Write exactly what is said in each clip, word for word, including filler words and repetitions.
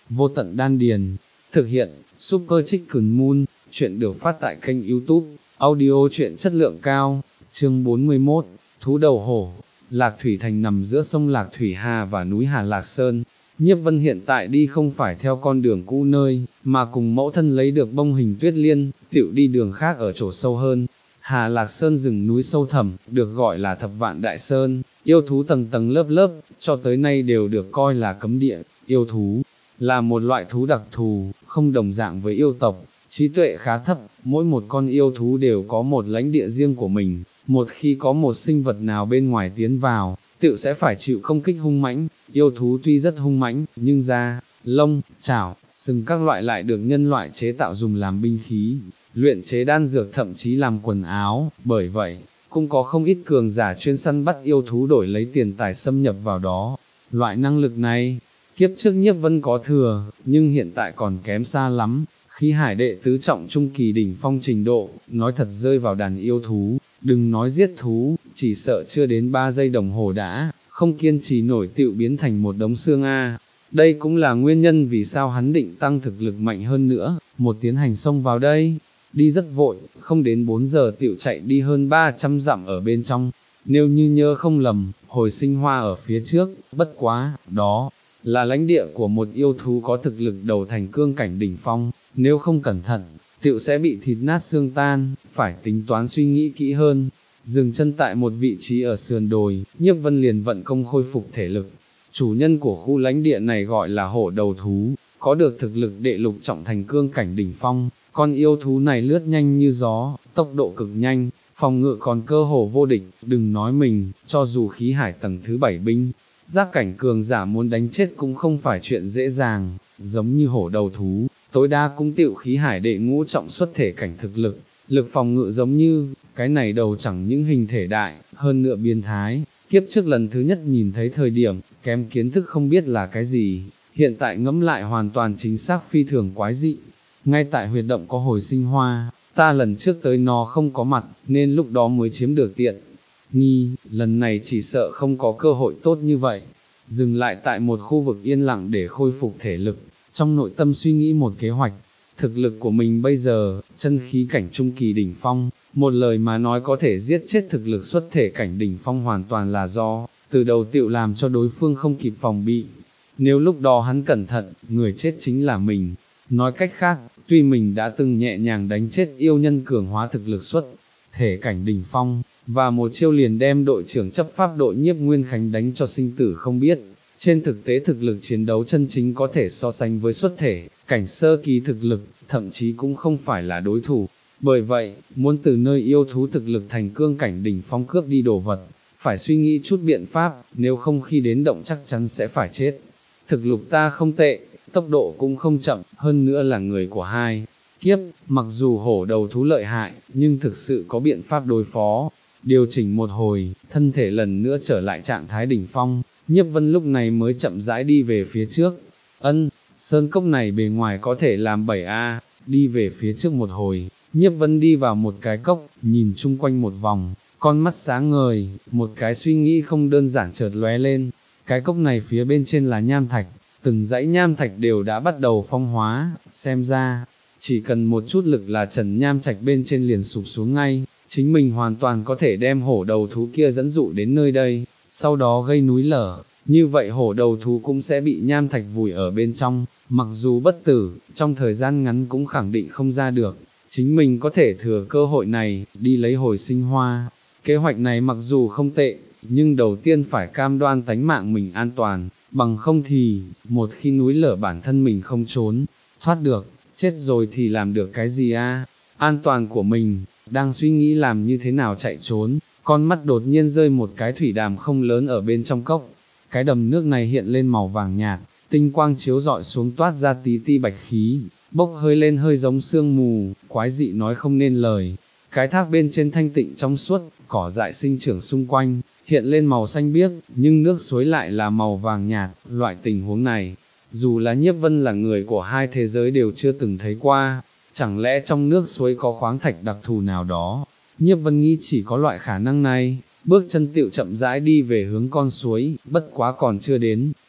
vô tận đan điền. Thực hiện, Super Chicken Moon, chuyện được phát tại kênh YouTube, audio truyện chất lượng cao, chương bốn mươi mốt, Thú đầu hổ. Lạc Thủy Thành nằm giữa sông Lạc Thủy Hà và núi Hà Lạc Sơn. Nhiếp Vân hiện tại đi không phải theo con đường cũ nơi, mà cùng mẫu thân lấy được bông hình tuyết liên, tựu đi đường khác ở chỗ sâu hơn. Hà Lạc Sơn rừng núi sâu thẳm, được gọi là thập vạn đại sơn, yêu thú tầng tầng lớp lớp, cho tới nay đều được coi là cấm địa. Yêu thú là một loại thú đặc thù, không đồng dạng với yêu tộc, trí tuệ khá thấp, mỗi một con yêu thú đều có một lãnh địa riêng của mình, một khi có một sinh vật nào bên ngoài tiến vào, tựu sẽ phải chịu công kích hung mãnh. Yêu thú tuy rất hung mãnh, nhưng da, lông, chảo, sừng các loại lại được nhân loại chế tạo dùng làm binh khí, luyện chế đan dược thậm chí làm quần áo, bởi vậy, cũng có không ít cường giả chuyên săn bắt yêu thú đổi lấy tiền tài xâm nhập vào đó. Loại năng lực này, kiếp trước Nhiếp Vân có thừa, nhưng hiện tại còn kém xa lắm. Khí hải đệ tứ trọng trung kỳ đỉnh phong trình độ, nói thật rơi vào đàn yêu thú, đừng nói giết thú, chỉ sợ chưa đến ba giây đồng hồ đã, không kiên trì nổi tựu biến thành một đống xương a. Đây cũng là nguyên nhân vì sao hắn định tăng thực lực mạnh hơn nữa, một tiến hành xông vào đây, đi rất vội, không đến bốn giờ tựu chạy đi hơn ba trăm dặm ở bên trong. Nếu như nhớ không lầm, hồi sinh hoa ở phía trước, bất quá, đó là lãnh địa của một yêu thú có thực lực đầu thành cương cảnh đỉnh phong, nếu không cẩn thận, tựu sẽ bị thịt nát xương tan, phải tính toán suy nghĩ kỹ hơn. Dừng chân tại một vị trí ở sườn đồi, Nhiếp Vân liền vận công khôi phục thể lực. Chủ nhân của khu lãnh địa này gọi là hổ đầu thú, có được thực lực đệ lục trọng thành cương cảnh đỉnh phong, con yêu thú này lướt nhanh như gió, tốc độ cực nhanh, phòng ngự còn cơ hồ vô địch, đừng nói mình, cho dù khí hải tầng thứ bảy binh, giác cảnh cường giả muốn đánh chết cũng không phải chuyện dễ dàng, giống như hổ đầu thú, tối đa cũng tựu khí hải đệ ngũ trọng xuất thể cảnh thực lực, lực phòng ngự giống như, cái này đầu chẳng những hình thể đại, hơn nữa biến thái, kiếp trước lần thứ nhất nhìn thấy thời điểm, kém kiến thức không biết là cái gì, hiện tại ngẫm lại hoàn toàn chính xác phi thường quái dị. Ngay tại huyệt động có hồi sinh hoa, ta lần trước tới nó không có mặt, nên lúc đó mới chiếm được tiện nghi, lần này chỉ sợ không có cơ hội tốt như vậy. Dừng lại tại một khu vực yên lặng để khôi phục thể lực, trong nội tâm suy nghĩ một kế hoạch. Thực lực của mình bây giờ, chân khí cảnh trung kỳ đỉnh phong, một lời mà nói có thể giết chết thực lực xuất thể cảnh đỉnh phong hoàn toàn là do, từ đầu tựu làm cho đối phương không kịp phòng bị. Nếu lúc đó hắn cẩn thận, người chết chính là mình. Nói cách khác, tuy mình đã từng nhẹ nhàng đánh chết yêu nhân cường hóa thực lực xuất thể cảnh đỉnh phong, và một chiêu liền đem đội trưởng chấp pháp đội Nhiếp Nguyên Khánh đánh cho sinh tử không biết. Trên thực tế thực lực chiến đấu chân chính có thể so sánh với xuất thể, cảnh sơ kỳ thực lực, thậm chí cũng không phải là đối thủ. Bởi vậy, muốn từ nơi yêu thú thực lực thành cương cảnh đỉnh phong cướp đi đồ vật, phải suy nghĩ chút biện pháp, nếu không khi đến động chắc chắn sẽ phải chết. Thực lực ta không tệ, tốc độ cũng không chậm, hơn nữa là người của hai kiếp, mặc dù hổ đầu thú lợi hại, nhưng thực sự có biện pháp đối phó. Điều chỉnh một hồi, thân thể lần nữa trở lại trạng thái đỉnh phong, Nhiếp Vân lúc này mới chậm rãi đi về phía trước. Ân, sơn cốc này bề ngoài có thể làm bảy a, đi về phía trước một hồi, Nhiếp Vân đi vào một cái cốc, nhìn chung quanh một vòng, con mắt sáng ngời, một cái suy nghĩ không đơn giản chợt lóe lên. Cái cốc này phía bên trên là nham thạch, từng dãy nham thạch đều đã bắt đầu phong hóa, xem ra, chỉ cần một chút lực là trần nham thạch bên trên liền sụp xuống ngay, chính mình hoàn toàn có thể đem hổ đầu thú kia dẫn dụ đến nơi đây, sau đó gây núi lở, như vậy hổ đầu thú cũng sẽ bị nham thạch vùi ở bên trong, mặc dù bất tử, trong thời gian ngắn cũng khẳng định không ra được, chính mình có thể thừa cơ hội này, đi lấy hồi sinh hoa. Kế hoạch này mặc dù không tệ, nhưng đầu tiên phải cam đoan tánh mạng mình an toàn, bằng không thì, một khi núi lở bản thân mình không trốn, thoát được, chết rồi thì làm được cái gì a? An toàn của mình, đang suy nghĩ làm như thế nào chạy trốn, con mắt đột nhiên rơi một cái thủy đàm không lớn ở bên trong cốc. Cái đầm nước này hiện lên màu vàng nhạt, tinh quang chiếu rọi xuống toát ra tí ti bạch khí, bốc hơi lên hơi giống sương mù, quái dị nói không nên lời. Cái thác bên trên thanh tịnh trong suốt, cỏ dại sinh trưởng xung quanh, hiện lên màu xanh biếc, nhưng nước suối lại là màu vàng nhạt. Loại tình huống này, dù là Nhiếp Vân là người của hai thế giới đều chưa từng thấy qua. Chẳng lẽ trong nước suối có khoáng thạch đặc thù nào đó? Nhiếp Vân nghĩ chỉ có loại khả năng này, bước chân tựu chậm rãi đi về hướng con suối, bất quá còn chưa đến,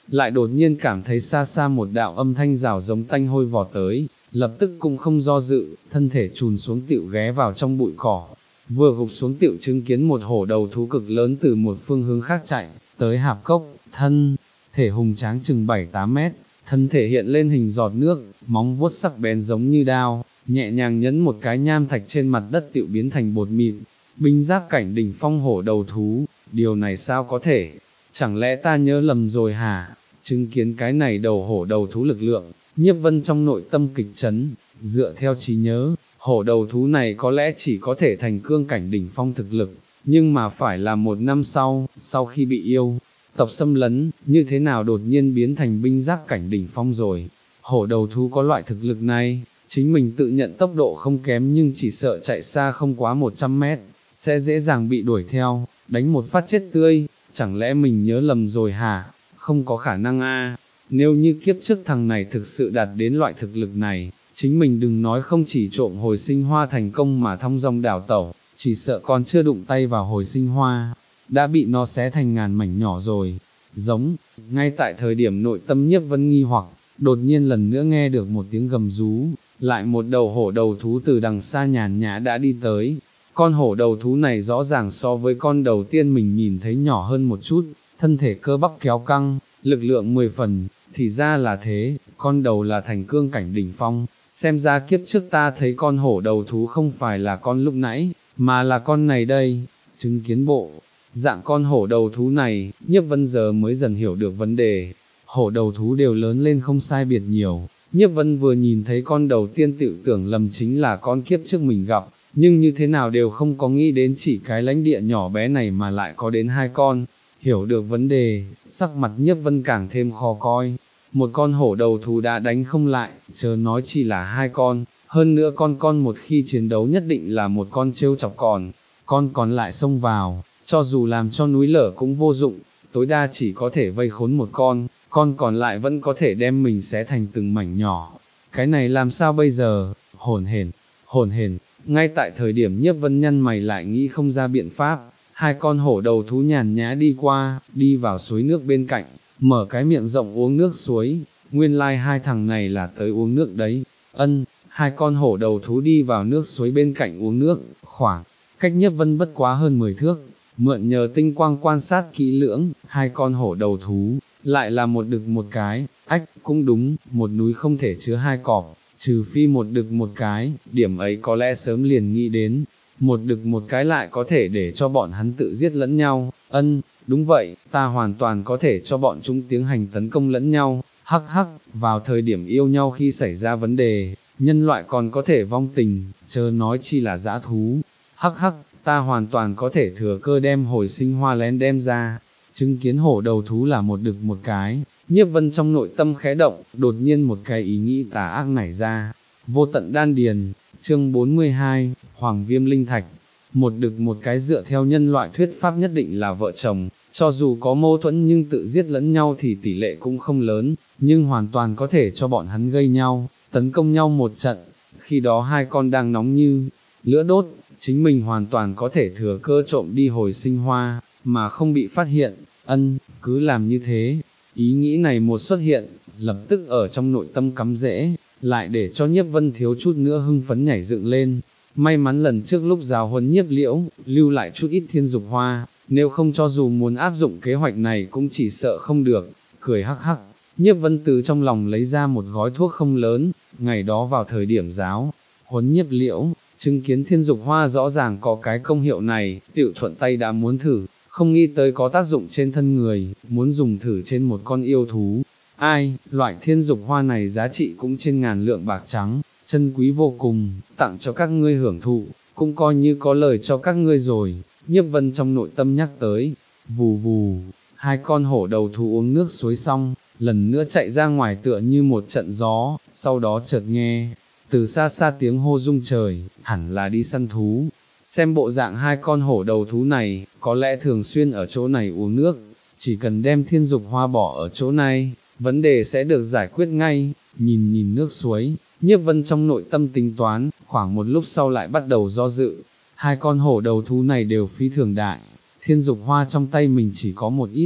lại đột nhiên cảm thấy xa xa một đạo âm thanh rào giống tanh hôi vọt tới, lập tức cũng không do dự, thân thể chùn xuống tựu ghé vào trong bụi cỏ, vừa gục xuống tựu chứng kiến một hổ đầu thú cực lớn từ một phương hướng khác chạy, tới hạp cốc, thân thể hùng tráng chừng bảy tám mét, thân thể hiện lên hình giọt nước, móng vuốt sắc bén giống như đao, nhẹ nhàng nhấn một cái nham thạch trên mặt đất tựu biến thành bột mịn. Binh giáp cảnh đỉnh phong hổ đầu thú, điều này sao có thể, chẳng lẽ ta nhớ lầm rồi hả? Chứng kiến cái này đầu hổ đầu thú lực lượng, Nhiếp Vân trong nội tâm kịch chấn, dựa theo trí nhớ, hổ đầu thú này có lẽ chỉ có thể thành cương cảnh đỉnh phong thực lực, nhưng mà phải là một năm sau, sau khi bị yêu tộc xâm lấn, như thế nào đột nhiên biến thành binh giáp cảnh đỉnh phong rồi. Hổ đầu thú có loại thực lực này, chính mình tự nhận tốc độ không kém nhưng chỉ sợ chạy xa không quá một trăm mét, sẽ dễ dàng bị đuổi theo, đánh một phát chết tươi, chẳng lẽ mình nhớ lầm rồi hả? Không có khả năng a. Nếu như kiếp trước thằng này thực sự đạt đến loại thực lực này, chính mình đừng nói không chỉ trộm hồi sinh hoa thành công mà thong dong đảo tẩu, chỉ sợ còn chưa đụng tay vào hồi sinh hoa, đã bị nó xé thành ngàn mảnh nhỏ rồi. Giống, ngay tại thời điểm nội tâm Nhiếp Vân nghi hoặc, đột nhiên lần nữa nghe được một tiếng gầm rú, lại một đầu hổ đầu thú từ đằng xa nhàn nhã đã đi tới. Con hổ đầu thú này rõ ràng so với con đầu tiên mình nhìn thấy nhỏ hơn một chút, thân thể cơ bắp kéo căng, lực lượng mười phần, thì ra là thế, con đầu là thành cương cảnh đỉnh phong, xem ra kiếp trước ta thấy con hổ đầu thú không phải là con lúc nãy, mà là con này đây. Chứng kiến bộ dạng con hổ đầu thú này, Nhiếp Vân giờ mới dần hiểu được vấn đề. Hổ đầu thú đều lớn lên không sai biệt nhiều, Nhiếp Vân vừa nhìn thấy con đầu tiên tự tưởng lầm chính là con kiếp trước mình gặp, nhưng như thế nào đều không có nghĩ đến chỉ cái lãnh địa nhỏ bé này mà lại có đến hai con. Hiểu được vấn đề, sắc mặt Nhiếp Vân càng thêm khó coi. Một con hổ đầu thú đã đánh không lại, chớ nói chỉ là hai con, hơn nữa con con một khi chiến đấu nhất định là một con trêu chọc còn, con còn lại xông vào, cho dù làm cho núi lở cũng vô dụng, tối đa chỉ có thể vây khốn một con, con còn lại vẫn có thể đem mình xé thành từng mảnh nhỏ. Cái này làm sao bây giờ? Hồn hển, hồn hển. Ngay tại thời điểm Nhiếp Vân nhăn mày lại nghĩ không ra biện pháp, hai con hổ đầu thú nhàn nhã đi qua, đi vào suối nước bên cạnh, mở cái miệng rộng uống nước suối. Nguyên lai like hai thằng này là tới uống nước đấy. Ân, hai con hổ đầu thú đi vào nước suối bên cạnh uống nước, khoảng cách Nhiếp Vân bất quá hơn mười thước. Mượn nhờ tinh quang quan sát kỹ lưỡng, hai con hổ đầu thú, lại là một đực một cái, ách, cũng đúng, một núi không thể chứa hai cọp, trừ phi một đực một cái, điểm ấy có lẽ sớm liền nghĩ đến, một đực một cái lại có thể để cho bọn hắn tự giết lẫn nhau. Ân, đúng vậy, ta hoàn toàn có thể cho bọn chúng tiến hành tấn công lẫn nhau, hắc hắc, vào thời điểm yêu nhau khi xảy ra vấn đề, nhân loại còn có thể vong tình, chớ nói chi là dã thú, hắc hắc, ta hoàn toàn có thể thừa cơ đem hồi sinh hoa lén đem ra. Chứng kiến hổ đầu thú là một đực một cái, Nhiếp Vân trong nội tâm khẽ động, đột nhiên một cái ý nghĩ tà ác nảy ra. Vô tận đan điền, chương bốn mươi hai, Hoàng Viêm Linh Thạch. Một đực một cái dựa theo nhân loại thuyết pháp nhất định là vợ chồng, cho dù có mâu thuẫn nhưng tự giết lẫn nhau thì tỷ lệ cũng không lớn, nhưng hoàn toàn có thể cho bọn hắn gây nhau, tấn công nhau một trận. Khi đó hai con đang nóng như lửa đốt, chính mình hoàn toàn có thể thừa cơ trộm đi hồi sinh hoa, mà không bị phát hiện. Ân, cứ làm như thế. Ý nghĩ này một xuất hiện, lập tức ở trong nội tâm cắm rễ, lại để cho Nhiếp Vân thiếu chút nữa hưng phấn nhảy dựng lên. May mắn lần trước lúc giáo huấn Nhiếp Liễu, lưu lại chút ít thiên dục hoa, nếu không cho dù muốn áp dụng kế hoạch này cũng chỉ sợ không được. Cười hắc hắc, Nhiếp Vân từ trong lòng lấy ra một gói thuốc không lớn, ngày đó vào thời điểm giáo huấn Nhiếp Liễu, chứng kiến thiên dục hoa rõ ràng có cái công hiệu này, tiểu thuận tay đã muốn thử, không nghĩ tới có tác dụng trên thân người, muốn dùng thử trên một con yêu thú. Ai, loại thiên dục hoa này giá trị cũng trên ngàn lượng bạc trắng, chân quý vô cùng, tặng cho các ngươi hưởng thụ, cũng coi như có lời cho các ngươi rồi. Nhiếp Vân trong nội tâm nhắc tới, vù vù, hai con hổ đầu thú uống nước suối xong, lần nữa chạy ra ngoài tựa như một trận gió, sau đó chợt nghe, từ xa xa tiếng hô rung trời, hẳn là đi săn thú. Xem bộ dạng hai con hổ đầu thú này, có lẽ thường xuyên ở chỗ này uống nước, chỉ cần đem thiên dục hoa bỏ ở chỗ này, vấn đề sẽ được giải quyết ngay. Nhìn nhìn nước suối, Nhiếp Vân trong nội tâm tính toán, khoảng một lúc sau lại bắt đầu do dự. Hai con hổ đầu thú này đều phi thường đại, thiên dục hoa trong tay mình chỉ có một ít,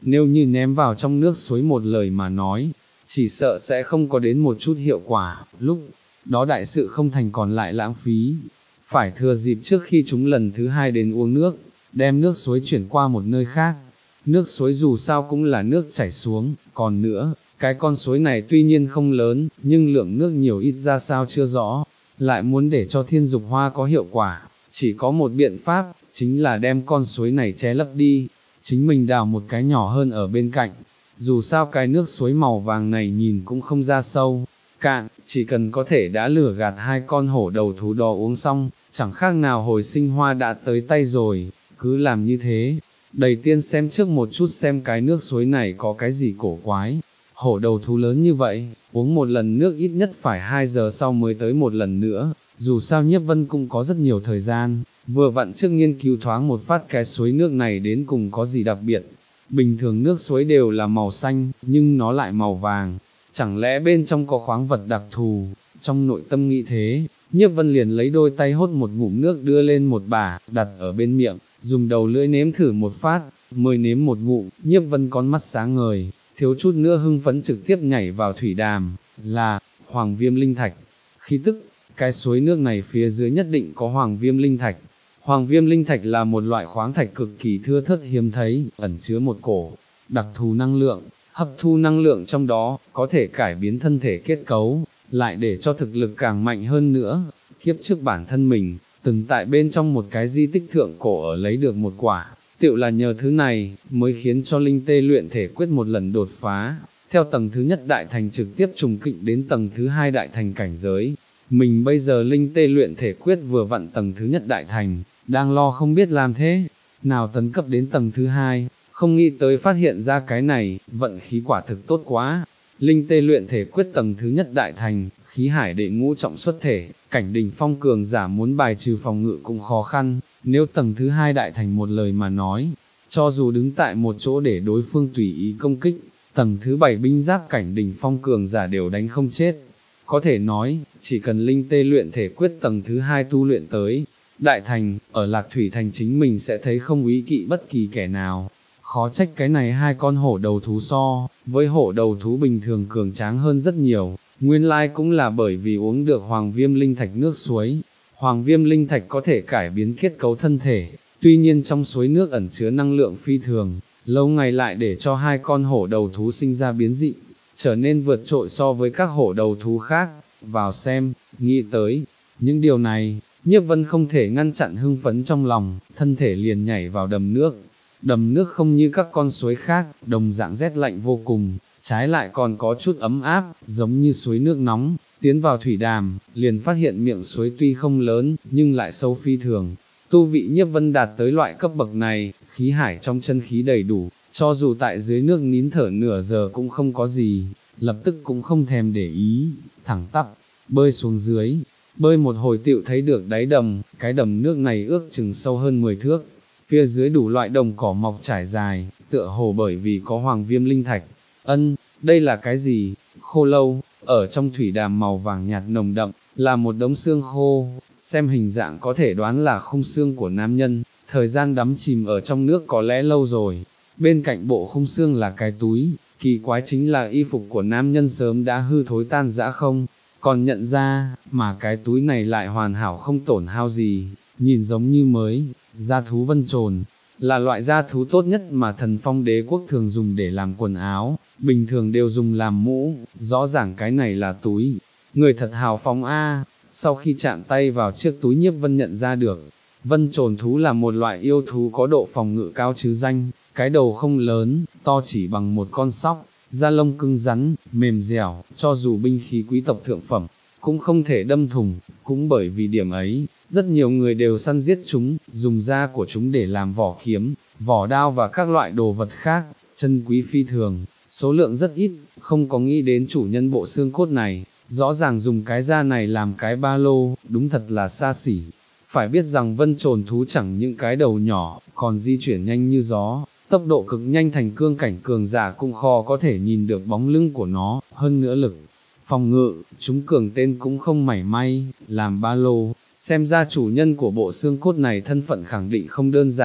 nếu như ném vào trong nước suối một lời mà nói, chỉ sợ sẽ không có đến một chút hiệu quả, lúc đó đại sự không thành còn lại lãng phí, phải thừa dịp trước khi chúng lần thứ hai đến uống nước, đem nước suối chuyển qua một nơi khác. Nước suối dù sao cũng là nước chảy xuống, còn nữa, cái con suối này tuy nhiên không lớn, nhưng lượng nước nhiều ít ra sao chưa rõ, lại muốn để cho thiên dục hoa có hiệu quả, chỉ có một biện pháp, chính là đem con suối này che lấp đi, chính mình đào một cái nhỏ hơn ở bên cạnh, dù sao cái nước suối màu vàng này nhìn cũng không ra sâu, cạn, chỉ cần có thể đã lừa gạt hai con hổ đầu thú đó uống xong, chẳng khác nào hồi sinh hoa đã tới tay rồi, cứ làm như thế. Đầy tiên xem trước một chút xem cái nước suối này có cái gì cổ quái, hổ đầu thú lớn như vậy, uống một lần nước ít nhất phải hai giờ sau mới tới một lần nữa, dù sao Nhiếp Vân cũng có rất nhiều thời gian, vừa vặn trước nghiên cứu thoáng một phát cái suối nước này đến cùng có gì đặc biệt. Bình thường nước suối đều là màu xanh, nhưng nó lại màu vàng, chẳng lẽ bên trong có khoáng vật đặc thù, trong nội tâm nghĩ thế, Nhiếp Vân liền lấy đôi tay hốt một ngụm nước đưa lên một bả, đặt ở bên miệng, dùng đầu lưỡi nếm thử một phát, mới nếm một ngụm, Nhiếp Vân con mắt sáng ngời, thiếu chút nữa hưng phấn trực tiếp nhảy vào thủy đàm, là, hoàng viêm linh thạch, khí tức, cái suối nước này phía dưới nhất định có hoàng viêm linh thạch. Hoàng viêm linh thạch là một loại khoáng thạch cực kỳ thưa thớt hiếm thấy, ẩn chứa một cổ, đặc thù năng lượng, hấp thu năng lượng trong đó, có thể cải biến thân thể kết cấu, lại để cho thực lực càng mạnh hơn nữa. Kiếp trước bản thân mình, từng tại bên trong một cái di tích thượng cổ ở lấy được một quả, tựu là nhờ thứ này, mới khiến cho linh tê luyện thể quyết một lần đột phá, theo tầng thứ nhất đại thành trực tiếp trùng kích đến tầng thứ hai đại thành cảnh giới. Mình bây giờ linh tê luyện thể quyết vừa vặn tầng thứ nhất đại thành, đang lo không biết làm thế, nào tấn cấp đến tầng thứ hai, không nghĩ tới phát hiện ra cái này, vận khí quả thực tốt quá. Linh tê luyện thể quyết tầng thứ nhất đại thành, khí hải đệ ngũ trọng xuất thể, cảnh đỉnh phong cường giả muốn bài trừ phòng ngự cũng khó khăn, nếu tầng thứ hai đại thành một lời mà nói, cho dù đứng tại một chỗ để đối phương tùy ý công kích, tầng thứ bảy binh giáp cảnh đỉnh phong cường giả đều đánh không chết. Có thể nói, chỉ cần linh tê luyện thể quyết tầng thứ hai tu luyện tới, đại thành, ở Lạc Thủy Thành chính mình sẽ thấy không ý kỵ bất kỳ kẻ nào. Khó trách cái này hai con hổ đầu thú so, với hổ đầu thú bình thường cường tráng hơn rất nhiều, nguyên lai cũng là bởi vì uống được hoàng viêm linh thạch nước suối. Hoàng viêm linh thạch có thể cải biến kết cấu thân thể, tuy nhiên trong suối nước ẩn chứa năng lượng phi thường, lâu ngày lại để cho hai con hổ đầu thú sinh ra biến dị, trở nên vượt trội so với các hổ đầu thú khác. Vào xem, nghĩ tới, những điều này, Nhiếp Vân không thể ngăn chặn hưng phấn trong lòng, thân thể liền nhảy vào đầm nước. Đầm nước không như các con suối khác, đồng dạng rét lạnh vô cùng, trái lại còn có chút ấm áp, giống như suối nước nóng. Tiến vào thủy đàm, liền phát hiện miệng suối tuy không lớn, nhưng lại sâu phi thường. Tu vị Nhiếp Vân đạt tới loại cấp bậc này, khí hải trong chân khí đầy đủ, cho dù tại dưới nước nín thở nửa giờ cũng không có gì, lập tức cũng không thèm để ý, thẳng tắp, bơi xuống dưới, bơi một hồi tựu thấy được đáy đầm, cái đầm nước này ước chừng sâu hơn mười thước, phía dưới đủ loại đồng cỏ mọc trải dài, tựa hồ bởi vì có hoàng viêm linh thạch. Ân, đây là cái gì? Khô lâu, ở trong thủy đàm màu vàng nhạt nồng đậm, là một đống xương khô, xem hình dạng có thể đoán là khung xương của nam nhân, thời gian đắm chìm ở trong nước có lẽ lâu rồi. Bên cạnh bộ khung xương là cái túi, kỳ quái chính là y phục của nam nhân sớm đã hư thối tan rã không, còn nhận ra, mà cái túi này lại hoàn hảo không tổn hao gì, nhìn giống như mới. Da thú vân trồn, là loại da thú tốt nhất mà thần phong đế quốc thường dùng để làm quần áo, bình thường đều dùng làm mũ, rõ ràng cái này là túi. Người thật hào phóng a. Sau khi chạm tay vào chiếc túi Nhiếp Vân nhận ra được, vân trồn thú là một loại yêu thú có độ phòng ngự cao chứ danh, cái đầu không lớn, to chỉ bằng một con sóc, da lông cứng rắn, mềm dẻo, cho dù binh khí quý tộc thượng phẩm, cũng không thể đâm thủng, cũng bởi vì điểm ấy, rất nhiều người đều săn giết chúng, dùng da của chúng để làm vỏ kiếm, vỏ đao và các loại đồ vật khác, chân quý phi thường, số lượng rất ít, không có nghĩ đến chủ nhân bộ xương cốt này, rõ ràng dùng cái da này làm cái ba lô, đúng thật là xa xỉ. Phải biết rằng vân trồn thú chẳng những cái đầu nhỏ, còn di chuyển nhanh như gió, tốc độ cực nhanh, thành cương cảnh cường giả cũng khó có thể nhìn được bóng lưng của nó, hơn nữa lực phòng ngự, chúng cường tên cũng không mảy may, làm ba lô, xem ra chủ nhân của bộ xương cốt này thân phận khẳng định không đơn giản.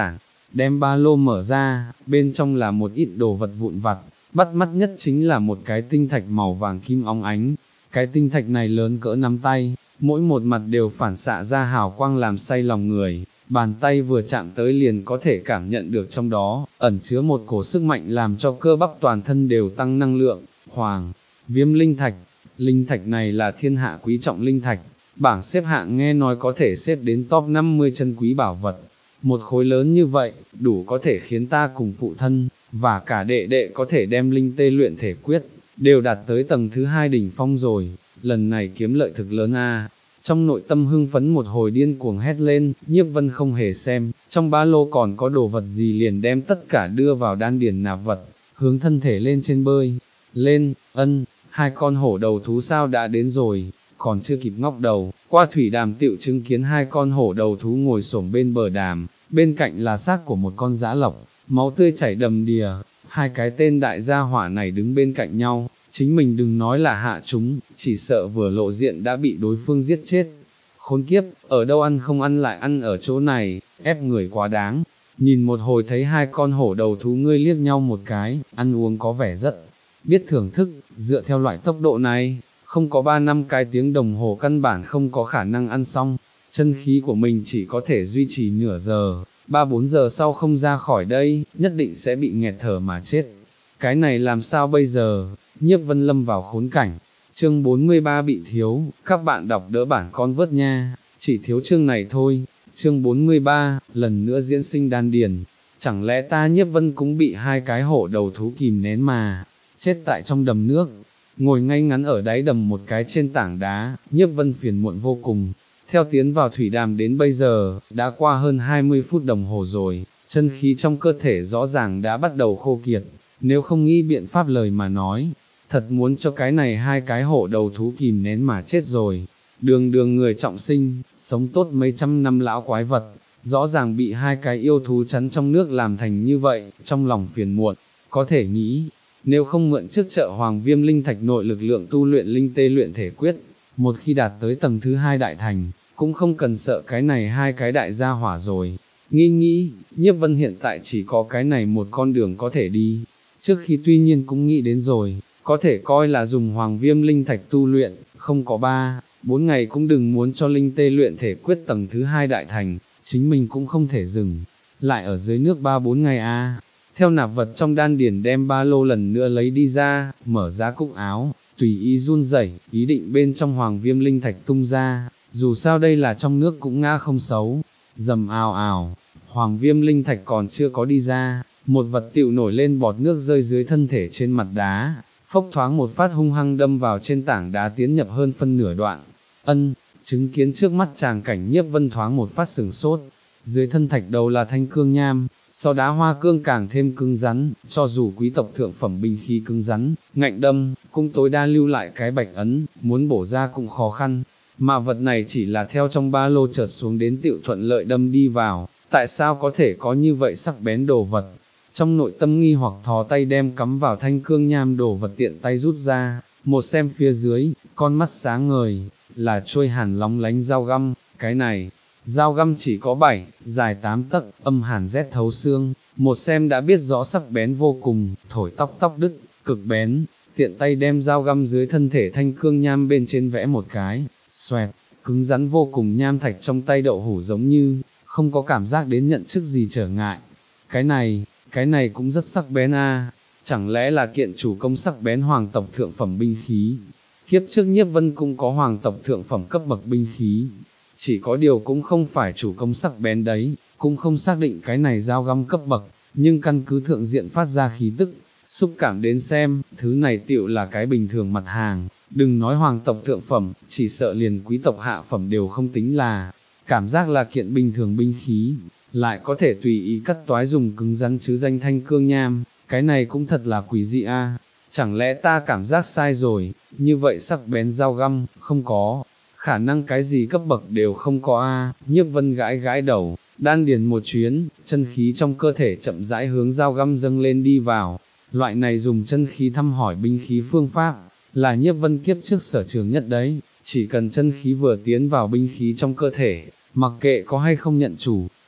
đem ba lô mở ra, bên trong là một ít đồ vật vụn vặt, bắt mắt nhất chính là một cái tinh thạch màu vàng kim óng ánh. Cái tinh thạch này lớn cỡ nắm tay, mỗi một mặt đều phản xạ ra hào quang làm say lòng người, bàn tay vừa chạm tới liền có thể cảm nhận được trong đó, ẩn chứa một cổ sức mạnh làm cho cơ bắp toàn thân đều tăng năng lượng. Hoàng Viêm Linh Thạch, linh thạch này là thiên hạ quý trọng linh thạch, bảng xếp hạng nghe nói có thể xếp đến top năm mươi chân quý bảo vật. Một khối lớn như vậy, đủ có thể khiến ta cùng phụ thân, và cả đệ đệ có thể đem linh tê luyện thể quyết, đều đạt tới tầng thứ hai đỉnh phong rồi, lần này kiếm lợi thực lớn a. Trong nội tâm hưng phấn một hồi điên cuồng hét lên, Nhiếp Vân không hề xem, trong ba lô còn có đồ vật gì liền đem tất cả đưa vào đan điền nạp vật, hướng thân thể lên trên bơi, lên, ân, hai con hổ đầu thú sao đã đến rồi, còn chưa kịp ngóc đầu, qua thủy đàm tựu chứng kiến hai con hổ đầu thú ngồi xổm bên bờ đàm, bên cạnh là xác của một con dã lộc, máu tươi chảy đầm đìa, hai cái tên đại gia hỏa này đứng bên cạnh nhau, chính mình đừng nói là hạ chúng, chỉ sợ vừa lộ diện đã bị đối phương giết chết. Khốn kiếp, ở đâu ăn không ăn lại ăn ở chỗ này, ép người quá đáng. Nhìn một hồi thấy hai con hổ đầu thú ngươi liếc nhau một cái, ăn uống có vẻ rất biết thưởng thức, dựa theo loại tốc độ này, không có ba năm cái tiếng đồng hồ căn bản không có khả năng ăn xong, chân khí của mình chỉ có thể duy trì nửa giờ, ba bốn giờ sau không ra khỏi đây, nhất định sẽ bị nghẹt thở mà chết. Cái này làm sao bây giờ? Nhiếp Vân lâm vào khốn cảnh. Chương bốn mươi ba bị thiếu, các bạn đọc đỡ bản con vớt nha, chỉ thiếu chương này thôi. Chương bốn mươi ba, lần nữa diễn sinh đan điền. Chẳng lẽ ta Nhiếp Vân cũng bị hai cái hổ đầu thú kìm nén mà, chết tại trong đầm nước, ngồi ngay ngắn ở đáy đầm một cái trên tảng đá, Nhiếp Vân phiền muộn vô cùng. Theo tiến vào thủy đàm đến bây giờ, đã qua hơn hai mươi phút đồng hồ rồi, chân khí trong cơ thể rõ ràng đã bắt đầu khô kiệt, nếu không nghĩ biện pháp lời mà nói, thật muốn cho cái này hai cái hổ đầu thú kìm nén mà chết rồi. Đường đường người trọng sinh, sống tốt mấy trăm năm lão quái vật, rõ ràng bị hai cái yêu thú chắn trong nước làm thành như vậy, trong lòng phiền muộn, có thể nghĩ, nếu không mượn trước chợ Hoàng Viêm Linh Thạch nội lực lượng tu luyện linh tê luyện thể quyết, một khi đạt tới tầng thứ hai đại thành, cũng không cần sợ cái này hai cái đại gia hỏa rồi. Nghĩ nghĩ, Nhiếp Vân hiện tại chỉ có cái này một con đường có thể đi, trước khi tuy nhiên cũng nghĩ đến rồi, có thể coi là dùng Hoàng Viêm Linh Thạch tu luyện, không có ba, bốn ngày cũng đừng muốn cho linh tê luyện thể quyết tầng thứ hai đại thành, chính mình cũng không thể dừng, lại ở dưới nước ba bốn ngày a. Theo nạp vật trong đan điển đem ba lô lần nữa lấy đi ra, mở ra cúc áo, tùy ý run rẩy, ý định bên trong Hoàng Viêm Linh Thạch tung ra, dù sao đây là trong nước cũng ngã không xấu. Dầm ào ào, Hoàng Viêm Linh Thạch còn chưa có đi ra, một vật tựu nổi lên bọt nước rơi dưới thân thể trên mặt đá, phốc thoáng một phát hung hăng đâm vào trên tảng đá tiến nhập hơn phân nửa đoạn. Ân, chứng kiến trước mắt chàng cảnh Nhiếp Vân thoáng một phát sừng sốt, dưới thân thạch đầu là thanh cương nham, sau đá hoa cương càng thêm cứng rắn, cho dù quý tộc thượng phẩm binh khí cứng rắn, ngạnh đâm, cũng tối đa lưu lại cái bạch ấn, muốn bổ ra cũng khó khăn, mà vật này chỉ là theo trong ba lô chợt xuống đến tựu thuận lợi đâm đi vào, tại sao có thể có như vậy sắc bén đồ vật? Trong nội tâm nghi hoặc thò tay đem cắm vào thanh cương nham đồ vật tiện tay rút ra, một xem phía dưới, con mắt sáng ngời, là trôi hàn lóng lánh dao găm, cái này, dao găm chỉ có bảy, dài tám tấc, âm hàn rét thấu xương, một xem đã biết rõ sắc bén vô cùng, thổi tóc tóc đứt, cực bén, tiện tay đem dao găm dưới thân thể thanh cương nham bên trên vẽ một cái, xoẹt, cứng rắn vô cùng nham thạch trong tay đậu hủ giống như, không có cảm giác đến nhận chức gì trở ngại. Cái này, cái này cũng rất sắc bén a, chẳng lẽ là kiện chủ công sắc bén hoàng tộc thượng phẩm binh khí? Kiếp trước Nhiếp Vân cũng có hoàng tộc thượng phẩm cấp bậc binh khí, chỉ có điều cũng không phải chủ công sắc bén đấy, cũng không xác định cái này dao găm cấp bậc, nhưng căn cứ thượng diện phát ra khí tức, xúc cảm đến xem, thứ này tựu là cái bình thường mặt hàng, đừng nói hoàng tộc thượng phẩm, chỉ sợ liền quý tộc hạ phẩm đều không tính là, cảm giác là kiện bình thường binh khí, lại có thể tùy ý cắt toái dùng cứng rắn chứ danh thanh cương nham, cái này cũng thật là quỷ dị a. Chẳng lẽ ta cảm giác sai rồi, như vậy sắc bén dao găm, không có, khả năng cái gì cấp bậc đều không có a. Nhiếp Vân gãi gãi đầu, đan điền một chuyến, chân khí trong cơ thể chậm rãi hướng dao găm dâng lên đi vào, loại này dùng chân khí thăm hỏi binh khí phương pháp, là Nhiếp Vân kiếp trước sở trường nhất đấy, chỉ cần chân khí vừa tiến vào binh khí trong cơ thể, mặc kệ có hay không nhận chủ,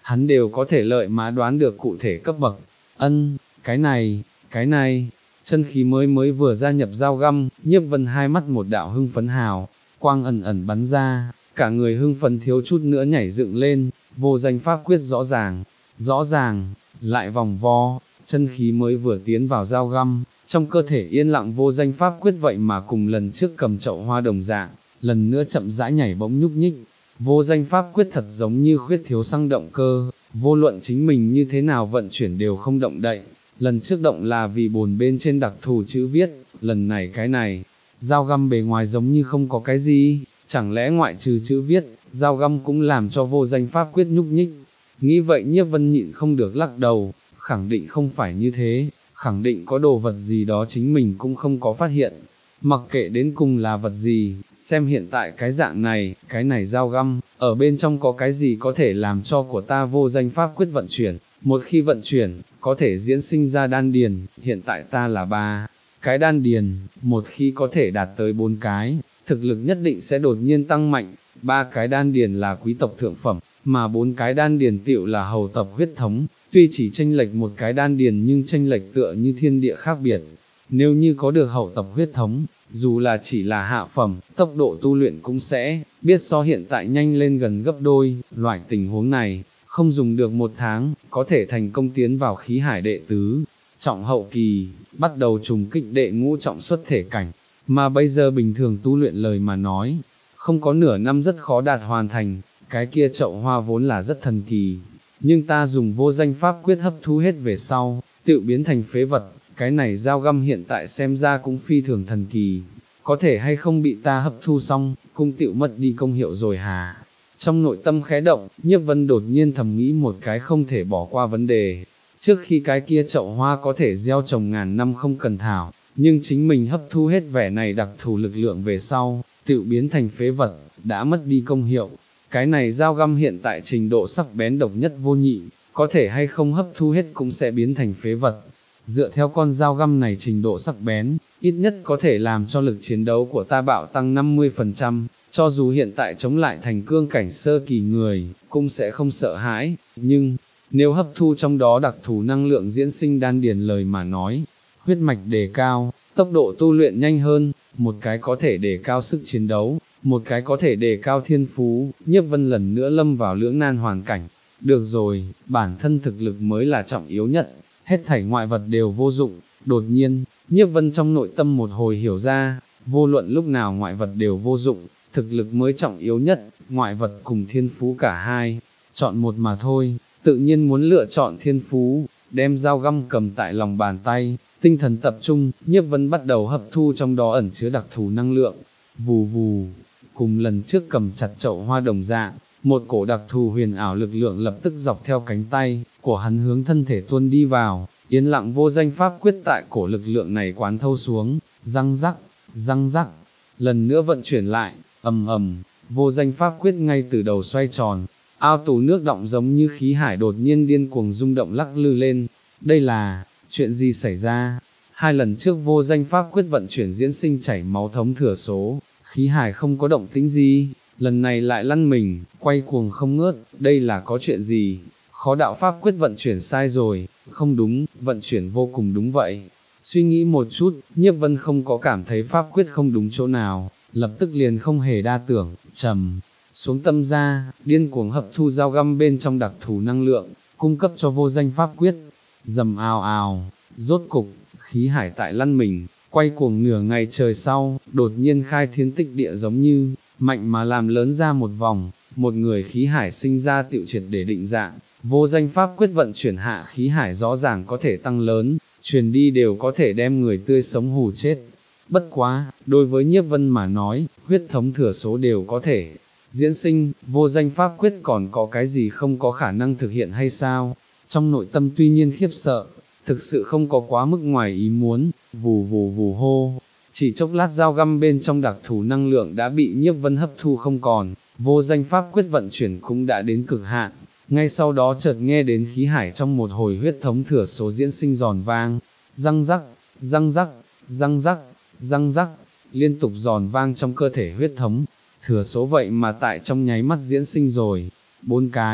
hắn đều có thể lợi mà đoán được cụ thể cấp bậc. Ân, cái này, cái này, chân khí mới mới vừa gia nhập dao găm, Nhiếp Vân hai mắt một đạo hưng phấn hào, quang ẩn ẩn bắn ra, cả người hưng phấn thiếu chút nữa nhảy dựng lên, vô danh pháp quyết rõ ràng, rõ ràng, lại vòng vo, chân khí mới vừa tiến vào dao găm, trong cơ thể yên lặng vô danh pháp quyết vậy mà cùng lần trước cầm chậu hoa đồng dạng, lần nữa chậm rãi nhảy bỗng nhúc nhích. Vô danh pháp quyết thật giống như khuyết thiếu xăng động cơ, vô luận chính mình như thế nào vận chuyển đều không động đậy. Lần trước động là vì bồn bên trên đặc thù chữ viết, lần này cái này, dao găm bề ngoài giống như không có cái gì, chẳng lẽ ngoại trừ chữ viết, dao găm cũng làm cho vô danh pháp quyết nhúc nhích. Nghĩ vậy Nhiếp Vân nhịn không được lắc đầu, khẳng định không phải như thế, khẳng định có đồ vật gì đó chính mình cũng không có phát hiện. Mặc kệ đến cùng là vật gì, xem hiện tại cái dạng này, cái này dao găm, ở bên trong có cái gì có thể làm cho của ta vô danh pháp quyết vận chuyển, một khi vận chuyển, có thể diễn sinh ra đan điền, hiện tại ta là ba cái đan điền, một khi có thể đạt tới bốn cái, thực lực nhất định sẽ đột nhiên tăng mạnh, ba cái đan điền là quý tộc thượng phẩm, mà bốn cái đan điền tựu là hầu tộc huyết thống, tuy chỉ chênh lệch một cái đan điền nhưng chênh lệch tựa như thiên địa khác biệt. Nếu như có được hậu tộc huyết thống, dù là chỉ là hạ phẩm, tốc độ tu luyện cũng sẽ, biết so hiện tại nhanh lên gần gấp đôi, loại tình huống này, không dùng được một tháng, có thể thành công tiến vào khí hải đệ tứ, trọng hậu kỳ, bắt đầu trùng kích đệ ngũ trọng xuất thể cảnh, mà bây giờ bình thường tu luyện lời mà nói, không có nửa năm rất khó đạt hoàn thành, cái kia chậu hoa vốn là rất thần kỳ, nhưng ta dùng vô danh pháp quyết hấp thu hết về sau, tự biến thành phế vật. Cái này dao găm hiện tại xem ra cũng phi thường thần kỳ, có thể hay không bị ta hấp thu xong, cung tựu mất đi công hiệu rồi hà. Trong nội tâm khẽ động, Nhiếp Vân đột nhiên thầm nghĩ một cái không thể bỏ qua vấn đề. Trước khi cái kia chậu hoa có thể gieo trồng ngàn năm không cần thảo, nhưng chính mình hấp thu hết vẻ này đặc thù lực lượng về sau, tựu biến thành phế vật, đã mất đi công hiệu. Cái này dao găm hiện tại trình độ sắc bén độc nhất vô nhị, có thể hay không hấp thu hết cũng sẽ biến thành phế vật. Dựa theo con dao găm này trình độ sắc bén, ít nhất có thể làm cho lực chiến đấu của ta bạo tăng năm mươi phần trăm, cho dù hiện tại chống lại thành cương cảnh sơ kỳ người, cũng sẽ không sợ hãi, nhưng, nếu hấp thu trong đó đặc thù năng lượng diễn sinh đan điền lời mà nói, huyết mạch đề cao, tốc độ tu luyện nhanh hơn, một cái có thể đề cao sức chiến đấu, một cái có thể đề cao thiên phú, Nhiếp Vân lần nữa lâm vào lưỡng nan hoàn cảnh. Được rồi, bản thân thực lực mới là trọng yếu nhất. Hết thảy ngoại vật đều vô dụng, đột nhiên, Nhiếp Vân trong nội tâm một hồi hiểu ra, vô luận lúc nào ngoại vật đều vô dụng, thực lực mới trọng yếu nhất, ngoại vật cùng thiên phú cả hai, chọn một mà thôi, tự nhiên muốn lựa chọn thiên phú, đem dao găm cầm tại lòng bàn tay, tinh thần tập trung, Nhiếp Vân bắt đầu hấp thu trong đó ẩn chứa đặc thù năng lượng, vù vù, cùng lần trước cầm chặt chậu hoa đồng dạng. Một cổ đặc thù huyền ảo lực lượng lập tức dọc theo cánh tay của hắn hướng thân thể tuôn đi vào, yên lặng vô danh pháp quyết tại cổ lực lượng này quán thâu xuống, răng rắc, răng rắc, lần nữa vận chuyển lại, ầm ầm, vô danh pháp quyết ngay từ đầu xoay tròn, ao tù nước động giống như khí hải đột nhiên điên cuồng rung động lắc lư lên, đây là, chuyện gì xảy ra? Hai lần trước vô danh pháp quyết vận chuyển diễn sinh chảy máu thống thừa số, khí hải không có động tĩnh gì. Lần này lại lăn mình, quay cuồng không ngớt, đây là có chuyện gì? Khó đạo pháp quyết vận chuyển sai rồi, không đúng, vận chuyển vô cùng đúng vậy. Suy nghĩ một chút, Nhiếp Vân không có cảm thấy pháp quyết không đúng chỗ nào, lập tức liền không hề đa tưởng, trầm xuống tâm ra, điên cuồng hấp thu dao găm bên trong đặc thù năng lượng, cung cấp cho vô danh pháp quyết. Dầm ào ào, rốt cục, khí hải tại lăn mình, quay cuồng nửa ngày trời sau, đột nhiên khai thiên tích địa giống như mạnh mà làm lớn ra một vòng, một người khí hải sinh ra tựu triệt để định dạng, vô danh pháp quyết vận chuyển hạ khí hải rõ ràng có thể tăng lớn, truyền đi đều có thể đem người tươi sống hù chết. Bất quá, đối với Nhiếp Vân mà nói, huyết thống thừa số đều có thể diễn sinh, vô danh pháp quyết còn có cái gì không có khả năng thực hiện hay sao? Trong nội tâm tuy nhiên khiếp sợ, thực sự không có quá mức ngoài ý muốn, vù vù vù hô. Chỉ chốc lát dao găm bên trong đặc thù năng lượng đã bị Nhiếp Vân hấp thu không còn, vô danh pháp quyết vận chuyển cũng đã đến cực hạn, ngay sau đó chợt nghe đến khí hải trong một hồi huyết thống thừa số diễn sinh giòn vang, răng rắc, răng rắc, răng rắc, răng rắc, liên tục giòn vang trong cơ thể huyết thống, thừa số vậy mà tại trong nháy mắt diễn sinh rồi, bốn cái,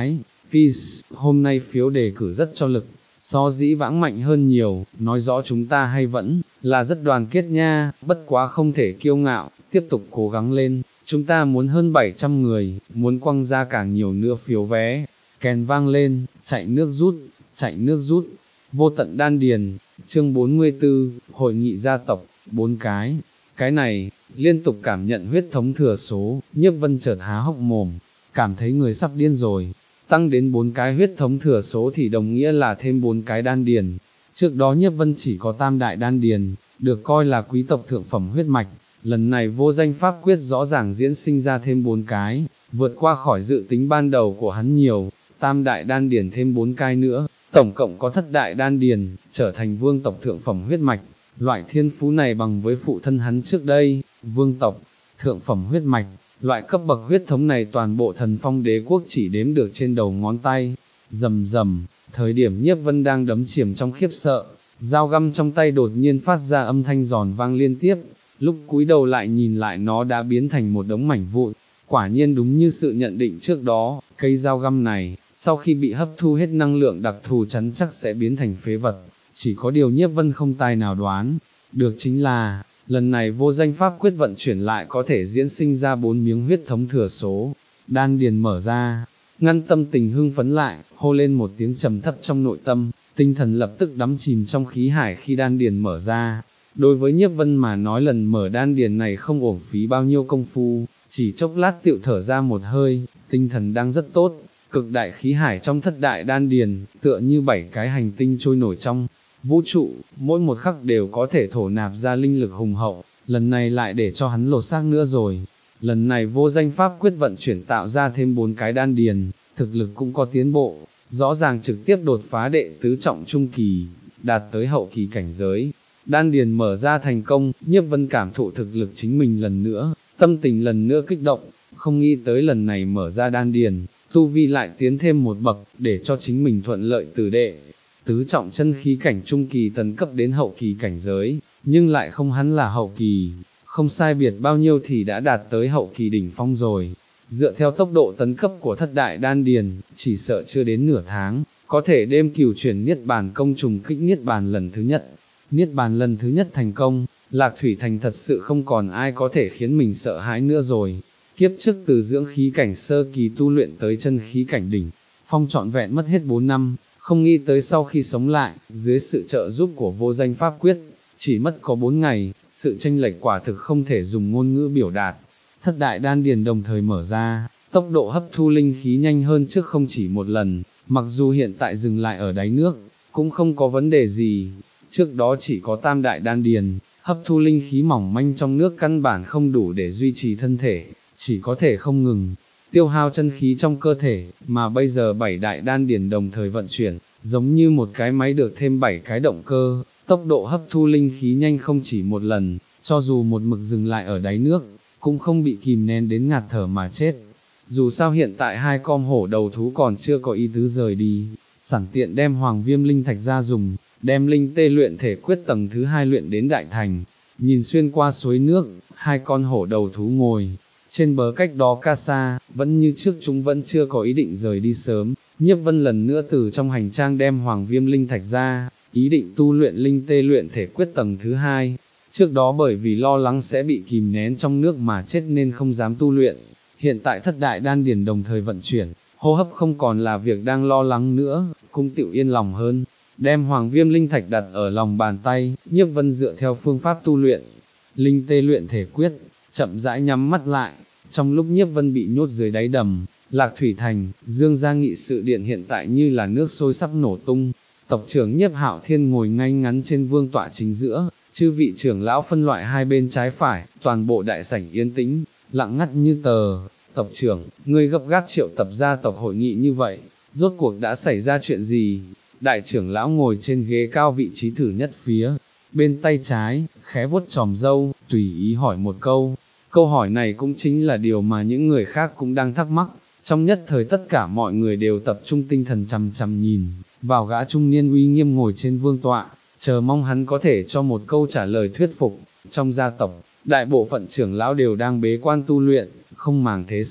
Peace, hôm nay phiếu đề cử rất cho lực, so dĩ vãng mạnh hơn nhiều, nói rõ chúng ta hay vẫn là rất đoàn kết nha, bất quá không thể kiêu ngạo, tiếp tục cố gắng lên, chúng ta muốn hơn bảy trăm người, muốn quăng ra càng nhiều nữa phiếu vé, kèn vang lên, chạy nước rút, chạy nước rút, vô tận đan điền, chương bốn mươi tư, hội nghị gia tộc, bốn cái, cái này, liên tục cảm nhận huyết thống thừa số, Nhiếp Vân chợt há hốc mồm, cảm thấy người sắp điên rồi. Tăng đến bốn cái huyết thống thừa số thì đồng nghĩa là thêm bốn cái đan điền. Trước đó Nhiếp Vân chỉ có tam đại đan điền, được coi là quý tộc thượng phẩm huyết mạch, lần này vô danh pháp quyết rõ ràng diễn sinh ra thêm bốn cái, vượt qua khỏi dự tính ban đầu của hắn nhiều, tam đại đan điền thêm bốn cái nữa, tổng cộng có thất đại đan điền, trở thành vương tộc thượng phẩm huyết mạch. Loại thiên phú này bằng với phụ thân hắn trước đây, vương tộc, thượng phẩm huyết mạch. Loại cấp bậc huyết thống này toàn bộ thần phong đế quốc chỉ đếm được trên đầu ngón tay, rầm rầm, thời điểm Nhiếp Vân đang đấm chiềm trong khiếp sợ, dao găm trong tay đột nhiên phát ra âm thanh giòn vang liên tiếp, lúc cúi đầu lại nhìn lại nó đã biến thành một đống mảnh vụn, quả nhiên đúng như sự nhận định trước đó, cây dao găm này, sau khi bị hấp thu hết năng lượng đặc thù chắn chắc sẽ biến thành phế vật, chỉ có điều Nhiếp Vân không tài nào đoán, được chính là, lần này vô danh pháp quyết vận chuyển lại có thể diễn sinh ra bốn miếng huyết thống thừa số, đan điền mở ra, ngăn tâm tình hưng phấn lại, hô lên một tiếng trầm thấp trong nội tâm, tinh thần lập tức đắm chìm trong khí hải khi đan điền mở ra. Đối với Nhiếp Vân mà nói lần mở đan điền này không uổng phí bao nhiêu công phu, chỉ chốc lát tựu thở ra một hơi, tinh thần đang rất tốt, cực đại khí hải trong thất đại đan điền, tựa như bảy cái hành tinh trôi nổi trong vũ trụ, mỗi một khắc đều có thể thổ nạp ra linh lực hùng hậu, lần này lại để cho hắn lột xác nữa rồi. Lần này vô danh pháp quyết vận chuyển tạo ra thêm bốn cái đan điền, thực lực cũng có tiến bộ, rõ ràng trực tiếp đột phá đệ tứ trọng trung kỳ, đạt tới hậu kỳ cảnh giới. Đan điền mở ra thành công, Nhiếp Vân cảm thụ thực lực chính mình lần nữa, tâm tình lần nữa kích động, không nghĩ tới lần này mở ra đan điền, tu vi lại tiến thêm một bậc, để cho chính mình thuận lợi từ đệ tứ trọng chân khí cảnh trung kỳ tấn cấp đến hậu kỳ cảnh giới, nhưng lại không hắn là hậu kỳ, không sai biệt bao nhiêu thì đã đạt tới hậu kỳ đỉnh phong rồi. Dựa theo tốc độ tấn cấp của thất đại đan điền, chỉ sợ chưa đến nửa tháng, có thể đêm cửu chuyển niết bàn công trùng kích niết bàn lần thứ nhất. Niết bàn lần thứ nhất thành công, Lạc Thủy Thành thật sự không còn ai có thể khiến mình sợ hãi nữa rồi. Kiếp trước từ dưỡng khí cảnh sơ kỳ tu luyện tới chân khí cảnh đỉnh, phong trọn vẹn mất hết bốn năm, không nghĩ tới sau khi sống lại, dưới sự trợ giúp của vô danh pháp quyết, chỉ mất có bốn ngày, sự chênh lệch quả thực không thể dùng ngôn ngữ biểu đạt. Thất đại đan điền đồng thời mở ra, tốc độ hấp thu linh khí nhanh hơn trước không chỉ một lần, mặc dù hiện tại dừng lại ở đáy nước, cũng không có vấn đề gì. Trước đó chỉ có tam đại đan điền, hấp thu linh khí mỏng manh trong nước căn bản không đủ để duy trì thân thể, chỉ có thể không ngừng tiêu hao chân khí trong cơ thể, mà bây giờ bảy đại đan điền đồng thời vận chuyển, giống như một cái máy được thêm bảy cái động cơ, tốc độ hấp thu linh khí nhanh không chỉ một lần, cho dù một mực dừng lại ở đáy nước, cũng không bị kìm nén đến ngạt thở mà chết. Dù sao hiện tại hai con hổ đầu thú còn chưa có ý tứ rời đi, sẵn tiện đem hoàng viêm linh thạch ra dùng, đem linh tê luyện thể quyết tầng thứ hai luyện đến đại thành. Nhìn xuyên qua suối nước, hai con hổ đầu thú ngồi trên bờ cách đó ca xa, vẫn như trước chúng vẫn chưa có ý định rời đi sớm. Nhiếp Vân lần nữa từ trong hành trang đem hoàng viêm linh thạch ra, ý định tu luyện linh tê luyện thể quyết tầng thứ hai. Trước đó bởi vì lo lắng sẽ bị kìm nén trong nước mà chết nên không dám tu luyện. Hiện tại thất đại đan điền đồng thời vận chuyển, hô hấp không còn là việc đang lo lắng nữa, cũng tự yên lòng hơn. Đem hoàng viêm linh thạch đặt ở lòng bàn tay, Nhiếp Vân dựa theo phương pháp tu luyện linh tê luyện thể quyết, chậm rãi nhắm mắt lại. Trong lúc Nhiếp Vân bị nhốt dưới đáy đầm, Lạc Thủy Thành, Dương gia nghị sự điện hiện tại như là nước sôi sắp nổ tung. Tộc trưởng Nhiếp Hạo Thiên ngồi ngay ngắn trên vương tọa chính giữa, chư vị trưởng lão phân loại hai bên trái phải, toàn bộ đại sảnh yên tĩnh, lặng ngắt như tờ. Tộc trưởng, ngươi gấp gáp triệu tập gia tộc hội nghị như vậy, rốt cuộc đã xảy ra chuyện gì? Đại trưởng lão ngồi trên ghế cao vị trí thử nhất phía bên tay trái, khẽ vuốt chòm râu, tùy ý hỏi một câu. Câu hỏi này cũng chính là điều mà những người khác cũng đang thắc mắc. Trong nhất thời tất cả mọi người đều tập trung tinh thần chằm chằm nhìn vào gã trung niên uy nghiêm ngồi trên vương tọa, chờ mong hắn có thể cho một câu trả lời thuyết phục. Trong gia tộc, đại bộ phận trưởng lão đều đang bế quan tu luyện, không màng thế sự,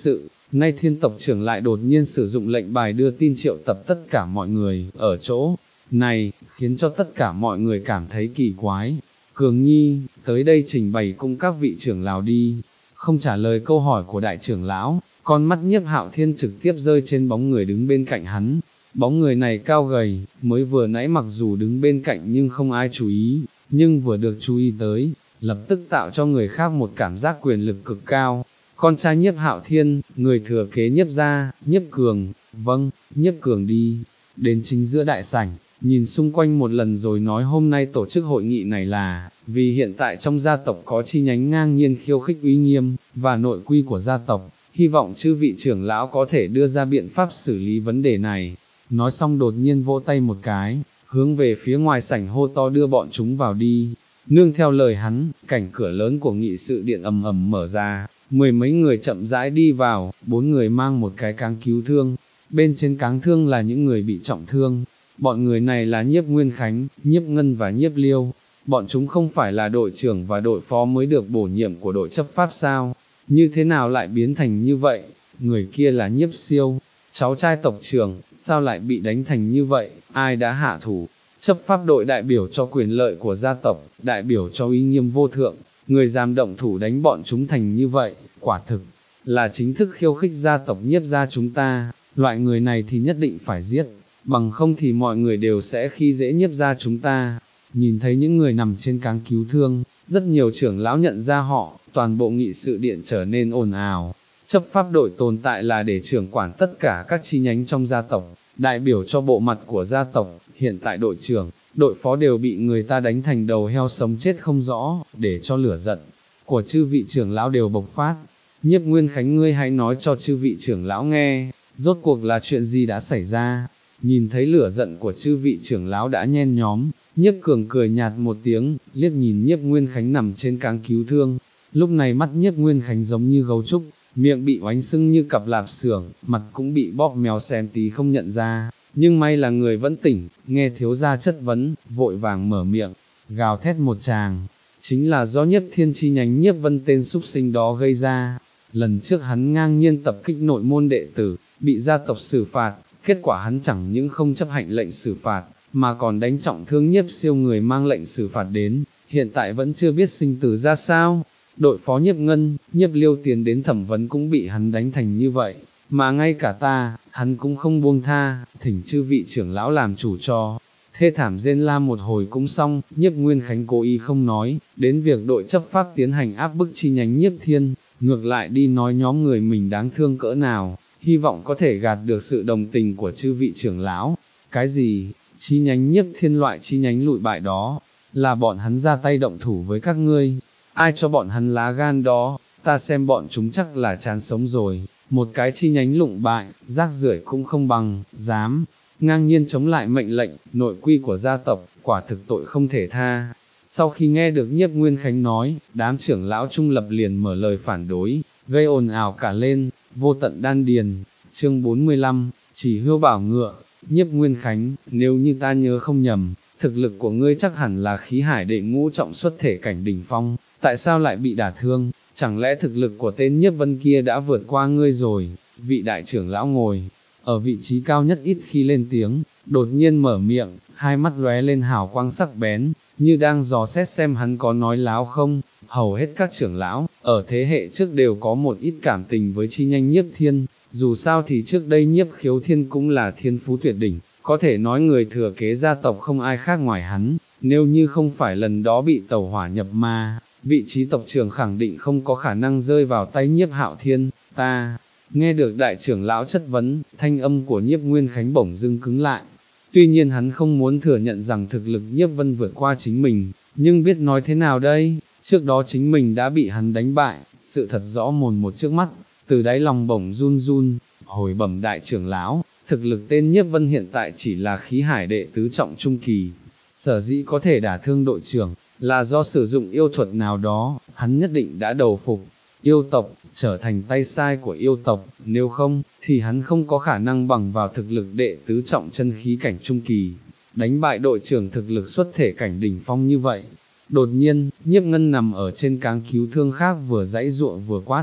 nay Thiên tộc trưởng lại đột nhiên sử dụng lệnh bài đưa tin triệu tập tất cả mọi người ở chỗ này, khiến cho tất cả mọi người cảm thấy kỳ quái. Cường Nhi, tới đây trình bày cùng các vị trưởng lão đi. Không trả lời câu hỏi của đại trưởng lão, con mắt Nhiếp Hạo Thiên trực tiếp rơi trên bóng người đứng bên cạnh hắn. Bóng người này cao gầy, mới vừa nãy mặc dù đứng bên cạnh nhưng không ai chú ý, nhưng vừa được chú ý tới, lập tức tạo cho người khác một cảm giác quyền lực cực cao. Con trai Nhiếp Hạo Thiên, người thừa kế Nhiếp gia, Nhiếp Cường, vâng, Nhiếp Cường đi, đến chính giữa đại sảnh, nhìn xung quanh một lần rồi nói hôm nay tổ chức hội nghị này là, vì hiện tại trong gia tộc có chi nhánh ngang nhiên khiêu khích uy nghiêm, và nội quy của gia tộc, hy vọng chư vị trưởng lão có thể đưa ra biện pháp xử lý vấn đề này. Nói xong đột nhiên vỗ tay một cái, hướng về phía ngoài sảnh hô to đưa bọn chúng vào đi. Nương theo lời hắn, cảnh cửa lớn của nghị sự điện ầm ầm mở ra, mười mấy người chậm rãi đi vào, bốn người mang một cái cáng cứu thương, bên trên cáng thương là những người bị trọng thương. Bọn người này là Nhiếp Nguyên Khánh, Nhiếp Ngân và Nhiếp Liêu. Bọn chúng không phải là đội trưởng và đội phó mới được bổ nhiệm của đội chấp pháp sao? Như thế nào lại biến thành như vậy? Người kia là Nhiếp Siêu, cháu trai tộc trưởng, sao lại bị đánh thành như vậy? Ai đã hạ thủ? Chấp pháp đội đại biểu cho quyền lợi của gia tộc, đại biểu cho uy nghiêm vô thượng, người dám động thủ đánh bọn chúng thành như vậy, quả thực là chính thức khiêu khích gia tộc Nhiếp gia chúng ta. Loại người này thì nhất định phải giết, bằng không thì mọi người đều sẽ khi dễ Nhiếp gia chúng ta. Nhìn thấy những người nằm trên cáng cứu thương, rất nhiều trưởng lão nhận ra họ, toàn bộ nghị sự điện trở nên ồn ào. Chấp pháp đội tồn tại là để trưởng quản tất cả các chi nhánh trong gia tộc, đại biểu cho bộ mặt của gia tộc. Hiện tại đội trưởng, đội phó đều bị người ta đánh thành đầu heo sống chết không rõ, để cho lửa giận của chư vị trưởng lão đều bộc phát. Nhiếp Nguyên Khánh, ngươi hãy nói cho chư vị trưởng lão nghe, rốt cuộc là chuyện gì đã xảy ra? Nhìn thấy lửa giận của chư vị trưởng lão đã nhen nhóm, Nhiếp Cường cười nhạt một tiếng, liếc nhìn Nhiếp Nguyên Khánh nằm trên cáng cứu thương. Lúc này mắt Nhiếp Nguyên Khánh giống như gấu trúc, miệng bị oánh sưng như cặp lạp xưởng, mặt cũng bị bóp méo xém tí không nhận ra. Nhưng may là người vẫn tỉnh, nghe thiếu gia chất vấn, vội vàng mở miệng, gào thét một tràng. Chính là do Nhiếp Thiên chi nhánh Nhiếp Vân tên súc sinh đó gây ra. Lần trước hắn ngang nhiên tập kích nội môn đệ tử, bị gia tộc xử phạt, kết quả hắn chẳng những không chấp hành lệnh xử phạt, mà còn đánh trọng thương Nhiếp Siêu người mang lệnh xử phạt đến, hiện tại vẫn chưa biết sinh tử ra sao. Đội phó Nhiếp Ngân, Nhiếp Liêu tiến đến thẩm vấn cũng bị hắn đánh thành như vậy, mà ngay cả ta, hắn cũng không buông tha, thỉnh chư vị trưởng lão làm chủ cho. Thê thảm rên la một hồi cũng xong, Nhiếp Nguyên Khánh cố ý không nói, đến việc đội chấp pháp tiến hành áp bức chi nhánh Nhiếp Thiên, ngược lại đi nói nhóm người mình đáng thương cỡ nào, hy vọng có thể gạt được sự đồng tình của chư vị trưởng lão. Cái gì? Chi nhánh Nhiếp Thiên loại chi nhánh lụi bại đó, là bọn hắn ra tay động thủ với các ngươi, ai cho bọn hắn lá gan đó, ta xem bọn chúng chắc là chán sống rồi, một cái chi nhánh lụng bại, rác rưởi cũng không bằng, dám, ngang nhiên chống lại mệnh lệnh, nội quy của gia tộc, quả thực tội không thể tha. Sau khi nghe được Nhiếp Nguyên Khánh nói, đám trưởng lão trung lập liền mở lời phản đối, gây ồn ào cả lên. Vô tận đan điền, chương bốn mươi lăm, chỉ hươu bảo ngựa. Nhiếp Nguyên Khánh, nếu như ta nhớ không nhầm, thực lực của ngươi chắc hẳn là khí hải đệ ngũ trọng xuất thể cảnh đỉnh phong, tại sao lại bị đả thương? Chẳng lẽ thực lực của tên Nhiếp Vân kia đã vượt qua ngươi rồi? Vị đại trưởng lão ngồi ở vị trí cao nhất ít khi lên tiếng, đột nhiên mở miệng, hai mắt lóe lên hào quang sắc bén, như đang dò xét xem hắn có nói láo không. Hầu hết các trưởng lão, ở thế hệ trước đều có một ít cảm tình với chi nhánh Nhiếp Thiên, dù sao thì trước đây Nhiếp Khiếu Thiên cũng là thiên phú tuyệt đỉnh, có thể nói người thừa kế gia tộc không ai khác ngoài hắn, nếu như không phải lần đó bị tẩu hỏa nhập ma, vị trí tộc trưởng khẳng định không có khả năng rơi vào tay Nhiếp Hạo Thiên. Ta, nghe được đại trưởng lão chất vấn, thanh âm của Nhiếp Nguyên Khánh bỗng dưng cứng lại. Tuy nhiên hắn không muốn thừa nhận rằng thực lực Nhiếp Vân vượt qua chính mình, nhưng biết nói thế nào đây, trước đó chính mình đã bị hắn đánh bại, sự thật rõ mồn một trước mắt, từ đáy lòng bỗng run run, hồi bẩm đại trưởng lão, thực lực tên Nhiếp Vân hiện tại chỉ là khí hải đệ tứ trọng trung kỳ, sở dĩ có thể đả thương đội trưởng, là do sử dụng yêu thuật nào đó, hắn nhất định đã đầu phục yêu tộc, trở thành tay sai của yêu tộc, nếu không, thì hắn không có khả năng bằng vào thực lực đệ tứ trọng chân khí cảnh trung kỳ, đánh bại đội trưởng thực lực xuất thể cảnh đỉnh phong như vậy. Đột nhiên, Nhiếp Ngân nằm ở trên cáng cứu thương khác vừa giãy giụa vừa quát,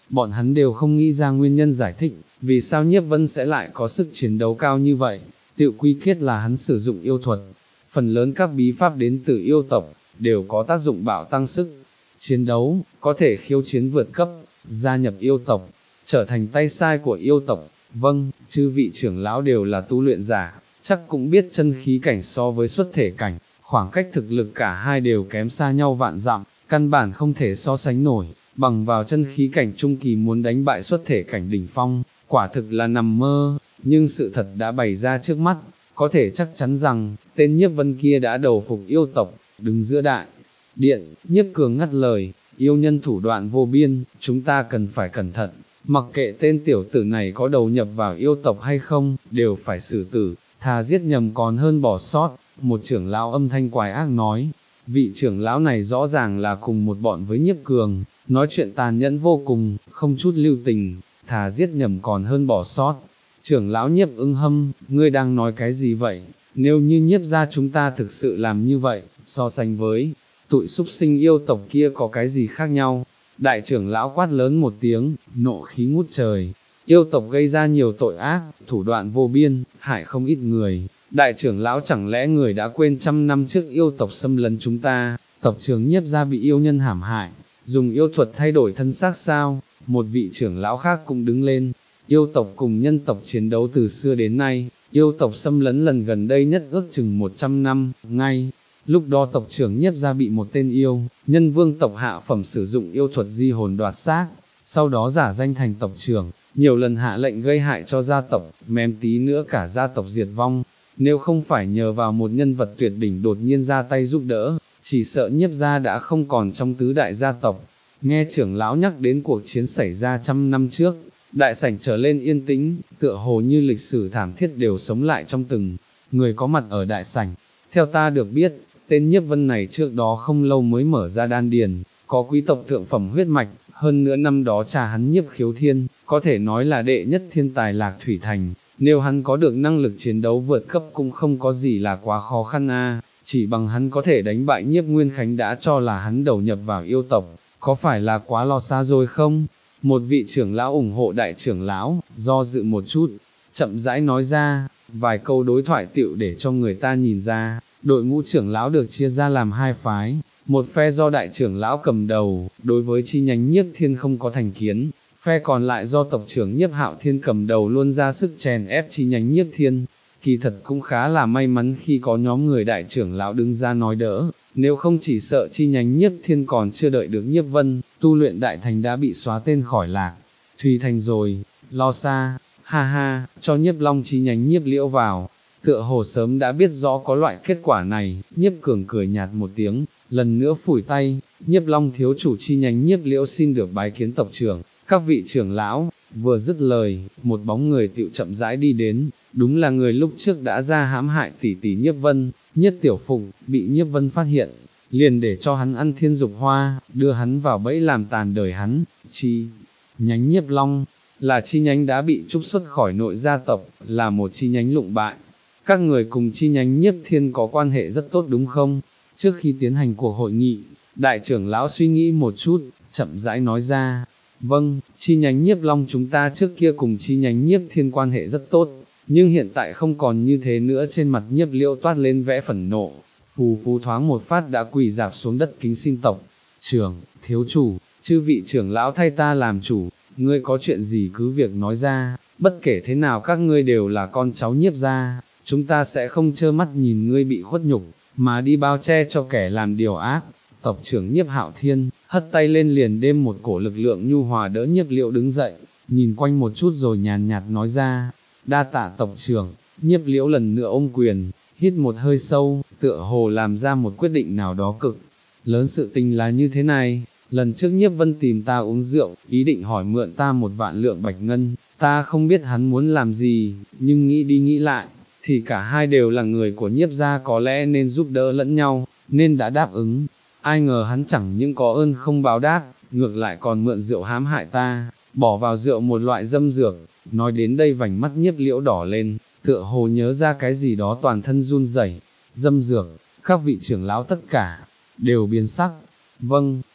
bọn hắn đều không nghĩ ra nguyên nhân giải thích, vì sao Nhiếp Vân sẽ lại có sức chiến đấu cao như vậy, tự quy kết là hắn sử dụng yêu thuật, phần lớn các bí pháp đến từ yêu tộc, đều có tác dụng bạo tăng sức chiến đấu, có thể khiêu chiến vượt cấp, gia nhập yêu tộc, trở thành tay sai của yêu tộc. Vâng, chư vị trưởng lão đều là tu luyện giả, chắc cũng biết chân khí cảnh so với xuất thể cảnh, khoảng cách thực lực cả hai đều kém xa nhau vạn dặm, căn bản không thể so sánh nổi, bằng vào chân khí cảnh trung kỳ muốn đánh bại xuất thể cảnh đỉnh phong, quả thực là nằm mơ, nhưng sự thật đã bày ra trước mắt, có thể chắc chắn rằng, tên Nhiếp Vân kia đã đầu phục yêu tộc, đứng giữa đại điện. Nhiếp Cường ngắt lời, yêu nhân thủ đoạn vô biên, chúng ta cần phải cẩn thận, mặc kệ tên tiểu tử này có đầu nhập vào yêu tộc hay không, đều phải xử tử, thà giết nhầm còn hơn bỏ sót. Một trưởng lão âm thanh quái ác nói, vị trưởng lão này rõ ràng là cùng một bọn với Nhiếp Cường, nói chuyện tàn nhẫn vô cùng, không chút lưu tình, thà giết nhầm còn hơn bỏ sót. Trưởng lão Nhiếp Ưng Hâm, ngươi đang nói cái gì vậy? Nếu như Nhiếp gia chúng ta thực sự làm như vậy, so sánh với tụi súc sinh yêu tộc kia có cái gì khác nhau? Đại trưởng lão quát lớn một tiếng, nộ khí ngút trời. Yêu tộc gây ra nhiều tội ác, thủ đoạn vô biên, hại không ít người. Đại trưởng lão chẳng lẽ người đã quên trăm năm trước yêu tộc xâm lấn chúng ta, tộc trưởng Nhiếp gia bị yêu nhân hãm hại, dùng yêu thuật thay đổi thân xác sao? Một vị trưởng lão khác cũng đứng lên. Yêu tộc cùng nhân tộc chiến đấu từ xưa đến nay, yêu tộc xâm lấn lần gần đây nhất ước chừng một trăm năm, ngay lúc đó tộc trưởng Nhiếp gia bị một tên yêu nhân vương tộc hạ phẩm sử dụng yêu thuật di hồn đoạt xác, sau đó giả danh thành tộc trưởng, nhiều lần hạ lệnh gây hại cho gia tộc, mém tí nữa cả gia tộc diệt vong. Nếu không phải nhờ vào một nhân vật tuyệt đỉnh đột nhiên ra tay giúp đỡ, chỉ sợ Nhiếp gia đã không còn trong tứ đại gia tộc. Nghe trưởng lão nhắc đến cuộc chiến xảy ra trăm năm trước, đại sảnh trở lên yên tĩnh, tựa hồ như lịch sử thảm thiết đều sống lại trong từng người có mặt ở đại sảnh. Theo ta được biết, tên Nhiếp Vân này trước đó không lâu mới mở ra đan điền, có quý tộc thượng phẩm huyết mạch, hơn nữa năm đó cha hắn Nhiếp Khiếu Thiên, có thể nói là đệ nhất thiên tài Lạc Thủy Thành, nếu hắn có được năng lực chiến đấu vượt cấp cũng không có gì là quá khó khăn a. Chỉ bằng hắn có thể đánh bại Nhiếp Nguyên Khánh đã cho là hắn đầu nhập vào yêu tộc, có phải là quá lo xa rồi không? Một vị trưởng lão ủng hộ đại trưởng lão, do dự một chút, chậm rãi nói ra, vài câu đối thoại tựu để cho người ta nhìn ra, đội ngũ trưởng lão được chia ra làm hai phái, một phe do đại trưởng lão cầm đầu, đối với chi nhánh Nhiếp Thiên không có thành kiến, phe còn lại do tộc trưởng Nhiếp Hạo Thiên cầm đầu luôn ra sức chèn ép chi nhánh Nhiếp Thiên. Kỳ thật cũng khá là may mắn khi có nhóm người đại trưởng lão đứng ra nói đỡ, nếu không chỉ sợ chi nhánh Nhiếp Thiên còn chưa đợi được Nhiếp Vân, tu luyện đại thành đã bị xóa tên khỏi Lạc Thủy Thành rồi. Lo xa, ha ha, cho Nhiếp Long chi nhánh Nhiếp Liễu vào, tựa hồ sớm đã biết rõ có loại kết quả này. Nhiếp Cường cười nhạt một tiếng, lần nữa phủi tay, Nhiếp Long thiếu chủ chi nhánh Nhiếp Liễu xin được bái kiến tộc trưởng, các vị trưởng lão. Vừa dứt lời, một bóng người tựu chậm rãi đi đến, đúng là người lúc trước đã ra hãm hại tỷ tỷ Nhiếp Vân. Nhiếp Tiểu Phụng bị Nhiếp Vân phát hiện, liền để cho hắn ăn thiên dục hoa, đưa hắn vào bẫy làm tàn đời hắn. Chi nhánh Nhiếp Long là chi nhánh đã bị trục xuất khỏi nội gia tộc, là một chi nhánh lụng bại. Các người cùng chi nhánh Nhiếp Thiên có quan hệ rất tốt đúng không? Trước khi tiến hành cuộc hội nghị, đại trưởng lão suy nghĩ một chút, chậm rãi nói ra, vâng, chi nhánh Nhiếp Long chúng ta trước kia cùng chi nhánh Nhiếp Thiên quan hệ rất tốt, nhưng hiện tại không còn như thế nữa. Trên mặt Nhiếp Liễu toát lên vẻ phẫn nộ, phù phù thoáng một phát đã quỳ rạp xuống đất kính xin tộc trưởng, thiếu chủ, chư vị trưởng lão thay ta làm chủ, ngươi có chuyện gì cứ việc nói ra, bất kể thế nào các ngươi đều là con cháu Nhiếp gia, chúng ta sẽ không trơ mắt nhìn ngươi bị khuất nhục, mà đi bao che cho kẻ làm điều ác. Tộc trưởng Nhiếp Hạo Thiên, hất tay lên liền đem một cổ lực lượng nhu hòa đỡ Nhiếp Liễu đứng dậy, nhìn quanh một chút rồi nhàn nhạt nói ra, đa tạ tộc trưởng. Nhiếp Liễu lần nữa ôm quyền, hít một hơi sâu, tựa hồ làm ra một quyết định nào đó cực lớn. Sự tình là như thế này, lần trước Nhiếp Vân tìm ta uống rượu, ý định hỏi mượn ta một vạn lượng bạch ngân, ta không biết hắn muốn làm gì, nhưng nghĩ đi nghĩ lại, thì cả hai đều là người của Nhiếp gia, có lẽ nên giúp đỡ lẫn nhau, nên đã đáp ứng. Ai ngờ hắn chẳng những có ơn không báo đáp, ngược lại còn mượn rượu hãm hại ta, bỏ vào rượu một loại dâm dược. Nói đến đây vành mắt Nhiếp Liễu đỏ lên, tựa hồ nhớ ra cái gì đó toàn thân run rẩy. Dâm dược, các vị trưởng lão tất cả đều biến sắc. Vâng,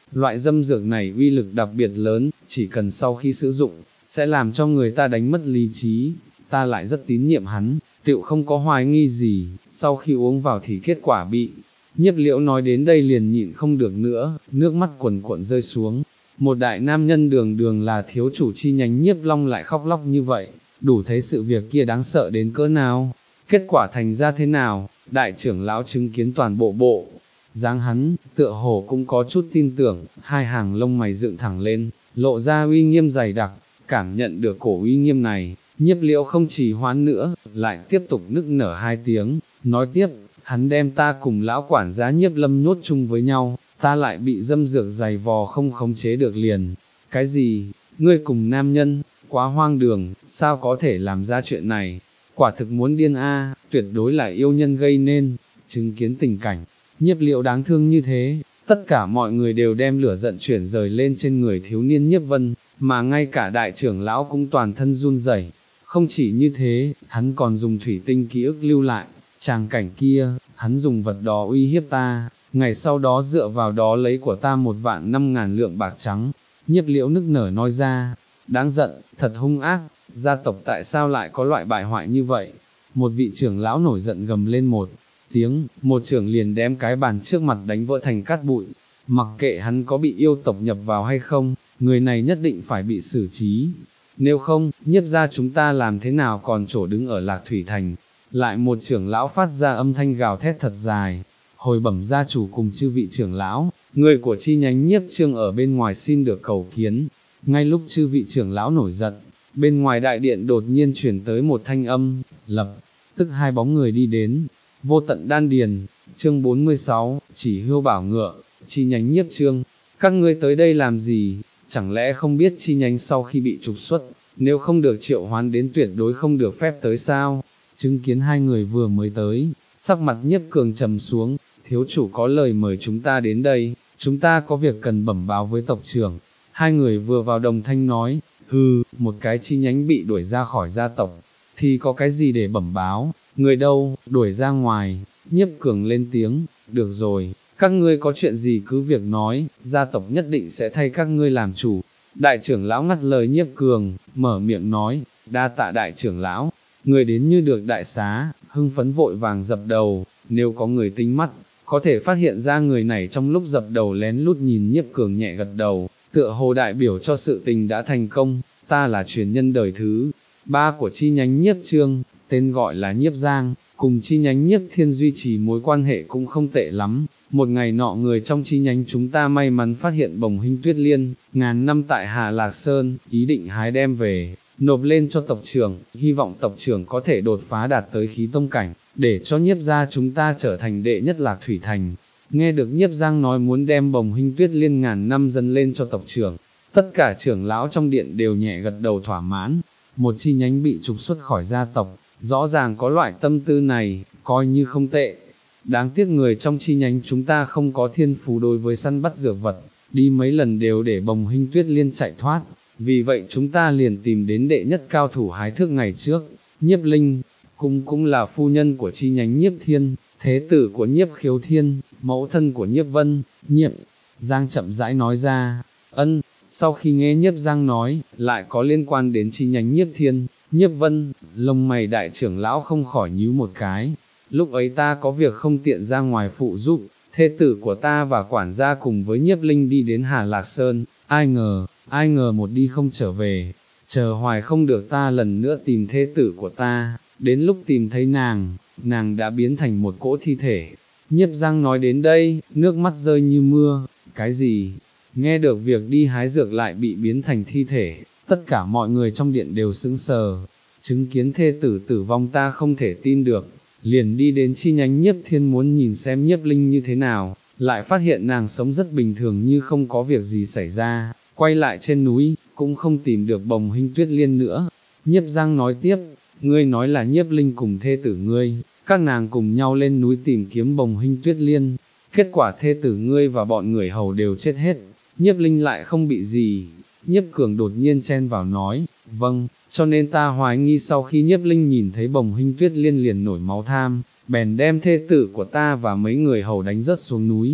Loại dâm dược này uy lực đặc biệt lớn, chỉ cần sau khi sử dụng, sẽ làm cho người ta đánh mất lý trí, ta lại rất tín nhiệm hắn, tựu không có hoài nghi gì, sau khi uống vào thì kết quả bị. Nhiếp Liễu nói đến đây liền nhịn không được nữa, nước mắt cuồn cuộn rơi xuống. Một đại nam nhân đường đường là thiếu chủ chi nhánh Nhiếp Long lại khóc lóc như vậy, đủ thấy sự việc kia đáng sợ đến cỡ nào. Kết quả thành ra thế nào, đại trưởng lão chứng kiến toàn bộ bộ. Dáng hắn, tựa hồ cũng có chút tin tưởng, hai hàng lông mày dựng thẳng lên, lộ ra uy nghiêm dày đặc, cảm nhận được cổ uy nghiêm này, Nhiếp Liễu không trì hoãn nữa, lại tiếp tục nức nở hai tiếng, nói tiếp, hắn đem ta cùng lão quản gia Nhiếp Lâm nhốt chung với nhau, ta lại bị dâm dược dày vò không khống chế được liền. Cái gì, ngươi cùng nam nhân, quá hoang đường, sao có thể làm ra chuyện này, quả thực muốn điên a, tuyệt đối là yêu nhân gây nên. Chứng kiến tình cảnh, Nhiếp Liễu đáng thương như thế, tất cả mọi người đều đem lửa giận chuyển rời lên trên người thiếu niên Nhiếp Vân, mà ngay cả đại trưởng lão cũng toàn thân run rẩy. Không chỉ như thế, hắn còn dùng thủy tinh ký ức lưu lại, tràng cảnh kia, hắn dùng vật đó uy hiếp ta, ngày sau đó dựa vào đó lấy của ta một vạn năm ngàn lượng bạc trắng. Nhiếp Liễu nức nở nói ra, đáng giận, thật hung ác, gia tộc tại sao lại có loại bại hoại như vậy. Một vị trưởng lão nổi giận gầm lên một tiếng, một trưởng liền đem cái bàn trước mặt đánh vỡ thành cát bụi, mặc kệ hắn có bị yêu tộc nhập vào hay không, người này nhất định phải bị xử trí. Nếu không, Nhiếp gia chúng ta làm thế nào còn chỗ đứng ở Lạc Thủy Thành. Lại một trưởng lão phát ra âm thanh gào thét thật dài, hồi bẩm gia chủ cùng chư vị trưởng lão, người của chi nhánh Nhiếp Trương ở bên ngoài xin được cầu kiến. Ngay lúc chư vị trưởng lão nổi giận, bên ngoài đại điện đột nhiên chuyển tới một thanh âm, lập tức hai bóng người đi đến. Vô tận đan điền, chương bốn mươi sáu, chỉ hưu bảo ngựa, chi nhánh Nhiếp Trương, các ngươi tới đây làm gì, chẳng lẽ không biết chi nhánh sau khi bị trục xuất, nếu không được triệu hoán đến tuyệt đối không được phép tới sao. Chứng kiến hai người vừa mới tới, sắc mặt Nhiếp Cường trầm xuống, thiếu chủ có lời mời chúng ta đến đây, chúng ta có việc cần bẩm báo với tộc trưởng. Hai người vừa vào đồng thanh nói, hừ, một cái chi nhánh bị đuổi ra khỏi gia tộc, thì có cái gì để bẩm báo, người đâu, đuổi ra ngoài. Nhiếp Cường lên tiếng, được rồi, các ngươi có chuyện gì cứ việc nói, gia tộc nhất định sẽ thay các ngươi làm chủ. Đại trưởng lão ngắt lời Nhiếp Cường, mở miệng nói, đa tạ đại trưởng lão. Người đến như được đại xá, hưng phấn vội vàng dập đầu, nếu có người tính mắt, có thể phát hiện ra người này trong lúc dập đầu lén lút nhìn Nhiếp Cường nhẹ gật đầu, tựa hồ đại biểu cho sự tình đã thành công. Ta là truyền nhân đời thứ ba của chi nhánh Nhiếp Trương, tên gọi là Nhiếp Giang, cùng chi nhánh Nhiếp Thiên duy trì mối quan hệ cũng không tệ lắm. Một ngày nọ người trong chi nhánh chúng ta may mắn phát hiện bồng hình tuyết liên, ngàn năm tại Hà Lạc Sơn, ý định hái đem về, nộp lên cho tộc trưởng, hy vọng tộc trưởng có thể đột phá đạt tới khí tông cảnh, để cho Nhiếp gia chúng ta trở thành đệ nhất Lạc Thủy Thành. Nghe được Nhiếp Giang nói muốn đem bồng hình tuyết liên ngàn năm dâng lên cho tộc trưởng, tất cả trưởng lão trong điện đều nhẹ gật đầu thỏa mãn. Một chi nhánh bị trục xuất khỏi gia tộc, rõ ràng có loại tâm tư này, coi như không tệ. Đáng tiếc người trong chi nhánh chúng ta không có thiên phú đối với săn bắt dược vật, đi mấy lần đều để bồng hình tuyết liên chạy thoát, vì vậy chúng ta liền tìm đến đệ nhất cao thủ hái thước ngày trước, Nhiếp Linh, cũng cũng là phu nhân của chi nhánh Nhiếp Thiên, thế tử của Nhiếp Khiếu Thiên, mẫu thân của Nhiếp Vân. Nhiếp Giang chậm rãi nói ra, ân. Sau khi nghe Nhiếp Giang nói, lại có liên quan đến chi nhánh Nhiếp Thiên, Nhiếp Vân, lông mày đại trưởng lão không khỏi nhíu một cái. Lúc ấy ta có việc không tiện ra ngoài phụ giúp, thê tử của ta và quản gia cùng với Nhiếp Linh đi đến Hà Lạc Sơn, ai ngờ, ai ngờ một đi không trở về, chờ hoài không được ta lần nữa tìm thê tử của ta, đến lúc tìm thấy nàng, nàng đã biến thành một cỗ thi thể. Nhiếp Giang nói đến đây, nước mắt rơi như mưa, cái gì? Nghe được việc đi hái dược lại bị biến thành thi thể, tất cả mọi người trong điện đều sững sờ, chứng kiến thê tử tử vong ta không thể tin được, liền đi đến chi nhánh Nhiếp Thiên muốn nhìn xem Nhiếp Linh như thế nào, lại phát hiện nàng sống rất bình thường như không có việc gì xảy ra, quay lại trên núi, cũng không tìm được bồng hình tuyết liên nữa. Nhiếp Giang nói tiếp, ngươi nói là Nhiếp Linh cùng thê tử ngươi, các nàng cùng nhau lên núi tìm kiếm bồng hình tuyết liên, kết quả thê tử ngươi và bọn người hầu đều chết hết, Nhiếp Linh lại không bị gì. Nhiếp Cường đột nhiên chen vào nói, vâng, cho nên ta hoài nghi sau khi Nhiếp Linh nhìn thấy bồng hình tuyết liên liền nổi máu tham, bèn đem thê tử của ta và mấy người hầu đánh rớt xuống núi.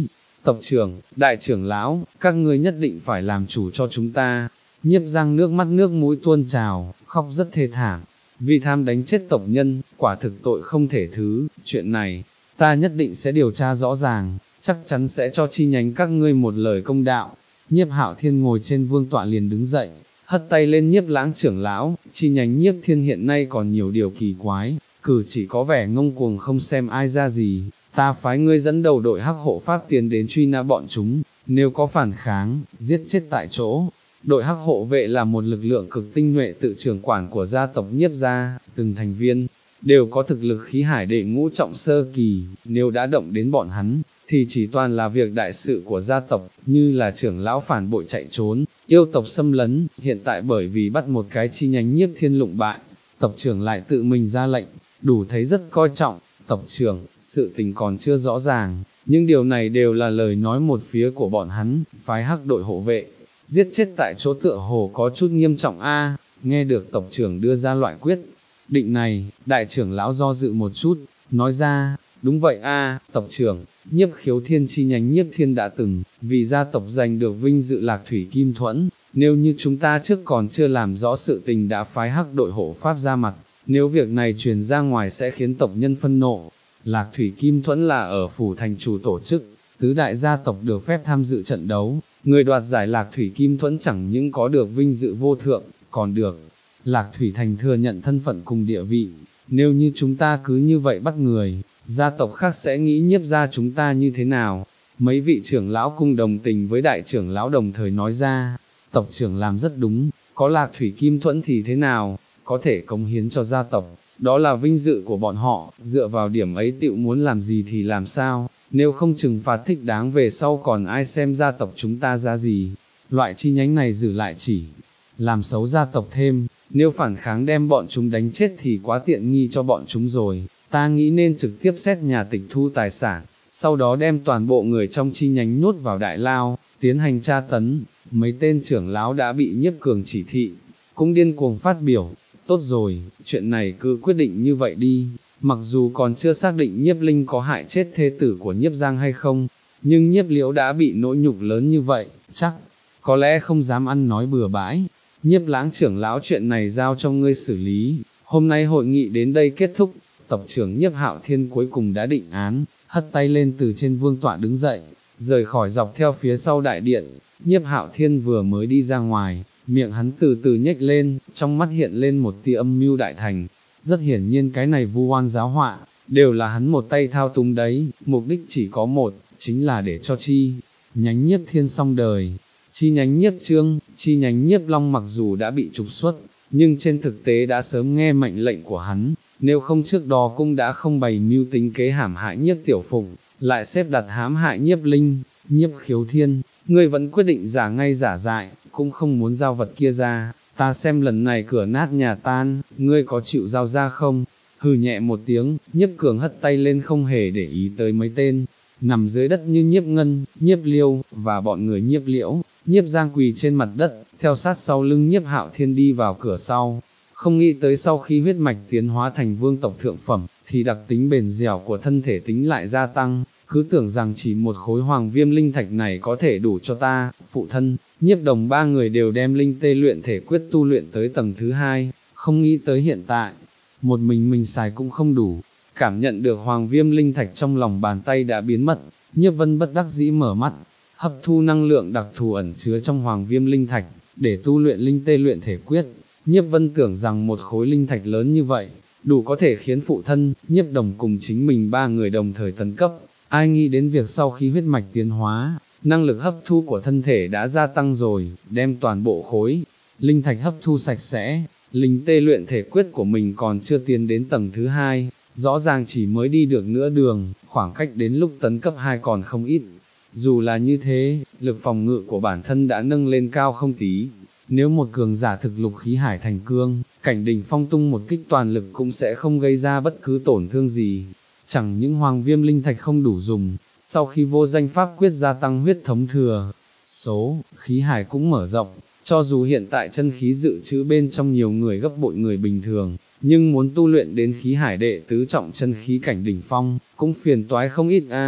tộc trưởng, đại trưởng lão, các ngươi nhất định phải làm chủ cho chúng ta. Nhiếp Giang nước mắt nước mũi tuôn trào, khóc rất thê thảm, vì tham đánh chết tộc nhân, quả thực tội không thể thứ, chuyện này, ta nhất định sẽ điều tra rõ ràng, chắc chắn sẽ cho chi nhánh các ngươi một lời công đạo. Nhiếp Hạo Thiên ngồi trên vương tọa liền đứng dậy, hất tay lên Nhiếp Lãng trưởng lão, chi nhánh Nhiếp Thiên hiện nay còn nhiều điều kỳ quái, cử chỉ có vẻ ngông cuồng không xem ai ra gì, ta phái ngươi dẫn đầu đội hắc hộ pháp tiến đến truy nã bọn chúng, nếu có phản kháng, giết chết tại chỗ. Đội hắc hộ vệ là một lực lượng cực tinh nhuệ tự trưởng quản của gia tộc Nhiếp gia, từng thành viên đều có thực lực khí hải đệ ngũ trọng sơ kỳ, nếu đã động đến bọn hắn, thì chỉ toàn là việc đại sự của gia tộc, như là trưởng lão phản bội chạy trốn, yêu tộc xâm lấn, hiện tại bởi vì bắt một cái chi nhánh Nhiếp Thiên lụng bại, tộc trưởng lại tự mình ra lệnh, đủ thấy rất coi trọng. Tộc trưởng, sự tình còn chưa rõ ràng, nhưng điều này đều là lời nói một phía của bọn hắn, phái hắc đội hộ vệ, giết chết tại chỗ tựa hồ có chút nghiêm trọng a. Nghe được tộc trưởng đưa ra loại quyết định này, đại trưởng lão do dự một chút, nói ra, đúng vậy a, tộc trưởng, Nhiếp Khiếu Thiên chi nhánh Nhiếp Thiên đã từng, vì gia tộc giành được vinh dự Lạc Thủy Kim Thuẫn, nếu như chúng ta trước còn chưa làm rõ sự tình đã phái hắc đội hộ pháp ra mặt, nếu việc này truyền ra ngoài sẽ khiến tộc nhân phân nộ. Lạc Thủy Kim Thuẫn là ở phủ thành chủ tổ chức, tứ đại gia tộc được phép tham dự trận đấu, người đoạt giải Lạc Thủy Kim Thuẫn chẳng những có được vinh dự vô thượng, còn được Lạc Thủy Thành thừa nhận thân phận cùng địa vị. Nếu như chúng ta cứ như vậy bắt người, gia tộc khác sẽ nghĩ Nhiếp gia chúng ta như thế nào? Mấy vị trưởng lão cùng đồng tình với đại trưởng lão đồng thời nói ra, tộc trưởng làm rất đúng, có Lạc Thủy Kim Thuẫn thì thế nào, có thể cống hiến cho gia tộc, đó là vinh dự của bọn họ, dựa vào điểm ấy tựu muốn làm gì thì làm sao, nếu không trừng phạt thích đáng về sau còn ai xem gia tộc chúng ta ra gì. Loại chi nhánh này giữ lại chỉ làm xấu gia tộc thêm, nếu phản kháng đem bọn chúng đánh chết thì quá tiện nghi cho bọn chúng rồi, ta nghĩ nên trực tiếp xét nhà tịch thu tài sản, sau đó đem toàn bộ người trong chi nhánh nhốt vào đại lao, tiến hành tra tấn. Mấy tên trưởng lão đã bị Nhiếp Cường chỉ thị, cũng điên cuồng phát biểu, tốt rồi, chuyện này cứ quyết định như vậy đi, mặc dù còn chưa xác định Nhiếp Linh có hại chết thê tử của Nhiếp Giang hay không, nhưng Nhiếp Liễu đã bị nỗi nhục lớn như vậy, chắc, có lẽ không dám ăn nói bừa bãi. Nhiếp Lãng trưởng lão chuyện này giao cho ngươi xử lý, hôm nay hội nghị đến đây kết thúc, tộc trưởng Nhiếp Hạo Thiên cuối cùng đã định án, hất tay lên từ trên vương tọa đứng dậy, rời khỏi dọc theo phía sau đại điện. Nhiếp Hạo Thiên vừa mới đi ra ngoài, miệng hắn từ từ nhếch lên, trong mắt hiện lên một tia âm mưu đại thành, rất hiển nhiên cái này vu oan giáo họa, đều là hắn một tay thao túng đấy, mục đích chỉ có một, chính là để cho chi nhánh Nhiếp Thiên xong đời. Chi nhánh Nhiếp Trương, chi nhánh Nhiếp Long mặc dù đã bị trục xuất, nhưng trên thực tế đã sớm nghe mệnh lệnh của hắn, nếu không trước đó cũng đã không bày mưu tính kế hãm hại Nhiếp Tiểu Phụng, lại xếp đặt hãm hại Nhiếp Linh. Nhiếp Khiếu Thiên, ngươi vẫn quyết định giả ngay giả dại, cũng không muốn giao vật kia ra, ta xem lần này cửa nát nhà tan, ngươi có chịu giao ra không? Hừ nhẹ một tiếng, Nhiếp Cường hất tay lên không hề để ý tới mấy tên nằm dưới đất như Nhiếp Ngân, Nhiếp Liêu, và bọn người Nhiếp Liễu. Nhiếp Giang quỳ trên mặt đất, theo sát sau lưng Nhiếp Hạo Thiên đi vào cửa sau, không nghĩ tới sau khi huyết mạch tiến hóa thành vương tộc thượng phẩm, thì đặc tính bền dẻo của thân thể tính lại gia tăng, cứ tưởng rằng chỉ một khối hoàng viêm linh thạch này có thể đủ cho ta, phụ thân, Nhiếp Đồng ba người đều đem linh tê luyện thể quyết tu luyện tới tầng thứ hai, không nghĩ tới hiện tại, một mình mình xài cũng không đủ. Cảm nhận được hoàng viêm linh thạch trong lòng bàn tay đã biến mất, Nhiếp Vân bất đắc dĩ mở mắt, hấp thu năng lượng đặc thù ẩn chứa trong hoàng viêm linh thạch, để tu luyện linh tê luyện thể quyết. Nhiếp Vân tưởng rằng một khối linh thạch lớn như vậy, đủ có thể khiến phụ thân, Nhiếp Đồng cùng chính mình ba người đồng thời tấn cấp, ai nghĩ đến việc sau khi huyết mạch tiến hóa, năng lực hấp thu của thân thể đã gia tăng rồi, đem toàn bộ khối linh thạch hấp thu sạch sẽ. Linh tê luyện thể quyết của mình còn chưa tiến đến tầng thứ hai, rõ ràng chỉ mới đi được nửa đường, khoảng cách đến lúc tấn cấp hai còn không ít. Dù là như thế, lực phòng ngự của bản thân đã nâng lên cao không tí. Nếu một cường giả thực lục khí hải thành cương, cảnh đỉnh phong tung một kích toàn lực cũng sẽ không gây ra bất cứ tổn thương gì. Chẳng những hoàng viêm linh thạch không đủ dùng, sau khi vô danh pháp quyết gia tăng huyết thống thừa, số, khí hải cũng mở rộng. Cho dù hiện tại chân khí dự trữ bên trong nhiều người gấp bội người bình thường, nhưng muốn tu luyện đến khí hải đệ tứ trọng chân khí cảnh đỉnh phong, cũng phiền toái không ít a.